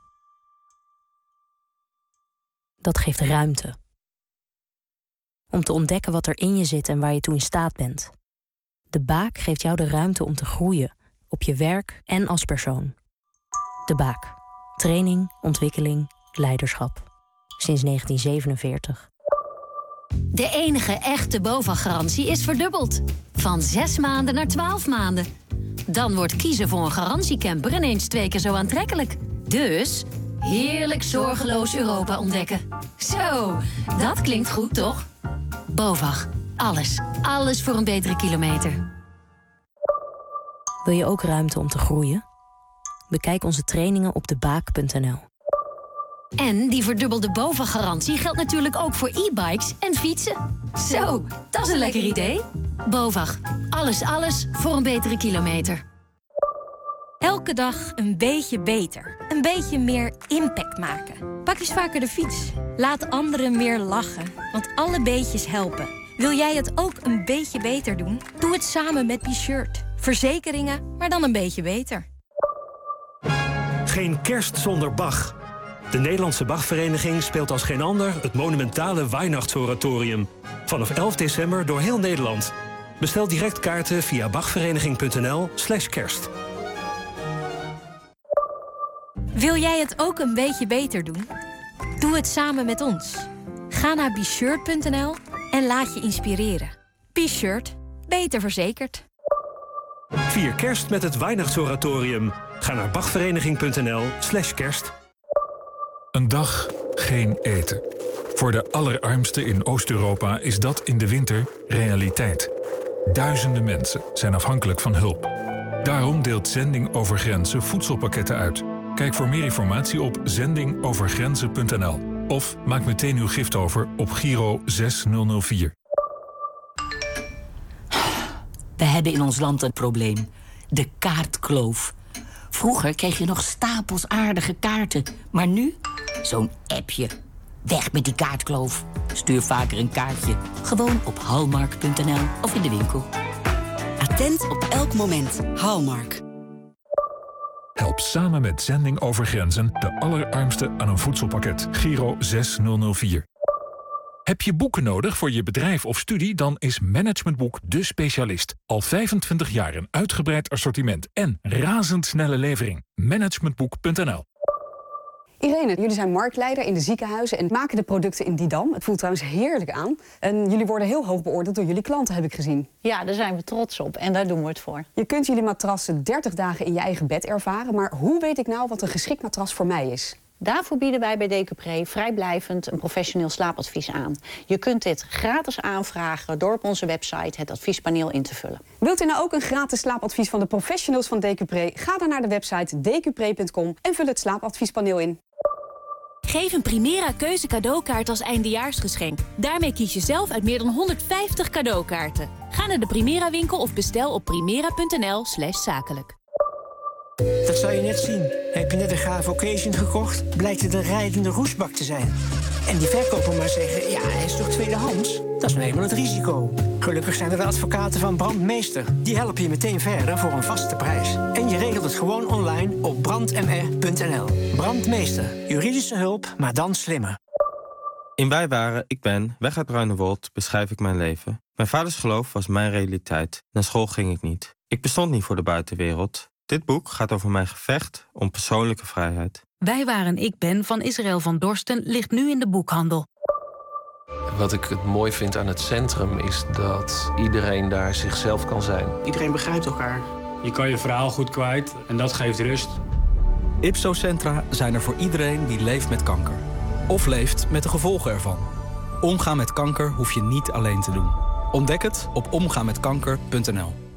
Dat geeft ruimte. Om te ontdekken wat er in je zit en waar je toe in staat bent. De Baak geeft jou de ruimte om te groeien, op je werk en als persoon. De Baak. Training, ontwikkeling, leiderschap. Sinds negentien zevenenveertig.
De enige echte BOVAG-garantie is verdubbeld. Van zes maanden naar twaalf maanden. Dan wordt kiezen voor een garantiecamper ineens twee keer zo aantrekkelijk. Dus heerlijk zorgeloos Europa ontdekken. Zo, dat klinkt goed, toch? BOVAG. Alles. Alles voor een betere kilometer.
Wil je ook ruimte om te groeien? Bekijk onze trainingen op de baak punt n l.
En die verdubbelde BOVAG-garantie geldt natuurlijk ook voor e-bikes en fietsen. Zo, dat is een lekker idee. BOVAG. Alles, alles voor een betere kilometer.
Elke dag een beetje beter. Een beetje meer impact maken. Pak eens vaker de fiets. Laat anderen meer lachen, want alle beetjes helpen. Wil jij het ook een beetje beter doen? Doe het samen met B-Shirt. Verzekeringen, maar dan een beetje beter.
Geen kerst zonder Bach. De Nederlandse Bachvereniging speelt als geen ander het monumentale Weihnachtsoratorium. Vanaf elf december door heel Nederland. Bestel direct kaarten via bachvereniging punt n l slash kerst.
Wil jij het ook een beetje beter doen? Doe het samen met ons. Ga naar b shirt punt n l en laat je inspireren. B-Shirt. Beter verzekerd.
Vier kerst met het Weihnachtsoratorium. Ga naar bachvereniging punt n l slash kerst.
Een dag geen eten. Voor de allerarmsten in Oost-Europa is dat in de winter realiteit. Duizenden mensen zijn afhankelijk van hulp. Daarom deelt Zending Over Grenzen voedselpakketten uit. Kijk voor meer informatie op zending over grenzen punt n l. Of maak meteen uw gift over op Giro zes nul nul vier.
We hebben in ons land een probleem. De kaartkloof. Vroeger kreeg je nog stapels aardige kaarten. Maar nu? Zo'n appje. Weg met die kaartkloof. Stuur vaker een kaartje. Gewoon op hallmark punt n l of in de winkel.
Attent op elk moment. Hallmark.
Help samen met Zending Over Grenzen de allerarmsten aan een voedselpakket. Giro zes nul nul vier. Heb je boeken nodig voor je bedrijf of studie? Dan is Managementboek de specialist. Al vijfentwintig jaar een uitgebreid assortiment en razendsnelle levering. Managementboek punt n l.
Irene, jullie zijn marktleider in de ziekenhuizen en maken de producten in Didam. Het voelt trouwens heerlijk aan. En jullie worden heel hoog beoordeeld door jullie klanten, heb ik gezien.
Ja, daar zijn we trots op en daar doen we het voor.
Je kunt jullie matrassen dertig dagen in je eigen bed ervaren. Maar hoe weet ik nou wat een geschikt matras voor mij is?
Daarvoor bieden wij bij Decupré vrijblijvend een professioneel slaapadvies aan. Je kunt dit gratis aanvragen door op onze website het adviespaneel in te vullen.
Wilt u nou ook een gratis slaapadvies van de professionals van Decupré? Ga dan naar de website decupré punt com en vul het slaapadviespaneel in.
Geef een Primera keuze cadeaukaart als eindejaarsgeschenk. Daarmee kies je zelf uit meer dan honderdvijftig cadeaukaarten. Ga naar de Primera winkel of bestel op primera punt n l slash zakelijk.
Dat zou je net zien. Heb je net een gave occasion gekocht, blijkt het een rijdende roestbak te zijn. En die verkoper maar zeggen, ja, hij is toch tweedehands? Dat is nou eenmaal het risico. Gelukkig zijn er de advocaten van Brandmeester. Die helpen je meteen verder voor een vaste prijs. En je regelt het gewoon online op brand m r punt n l. Brandmeester. Juridische hulp, maar dan slimmer.
In Wij waren, ik ben, weg uit Bruinewold, beschrijf ik mijn leven. Mijn vaders geloof was mijn realiteit. Naar school ging ik niet. Ik bestond niet voor de buitenwereld. Dit boek gaat over mijn gevecht om persoonlijke vrijheid.
Wij waren Ik Ben van Israël van Dorsten ligt nu in de boekhandel.
Wat ik het mooi vind aan het centrum is dat iedereen daar zichzelf kan zijn.
Iedereen begrijpt elkaar. Je kan je verhaal goed kwijt en dat geeft rust.
Ipso-centra zijn er voor iedereen die leeft met kanker. Of leeft met de gevolgen ervan. Omgaan met kanker hoef je niet alleen te doen. Ontdek het op omgaanmetkanker punt n l.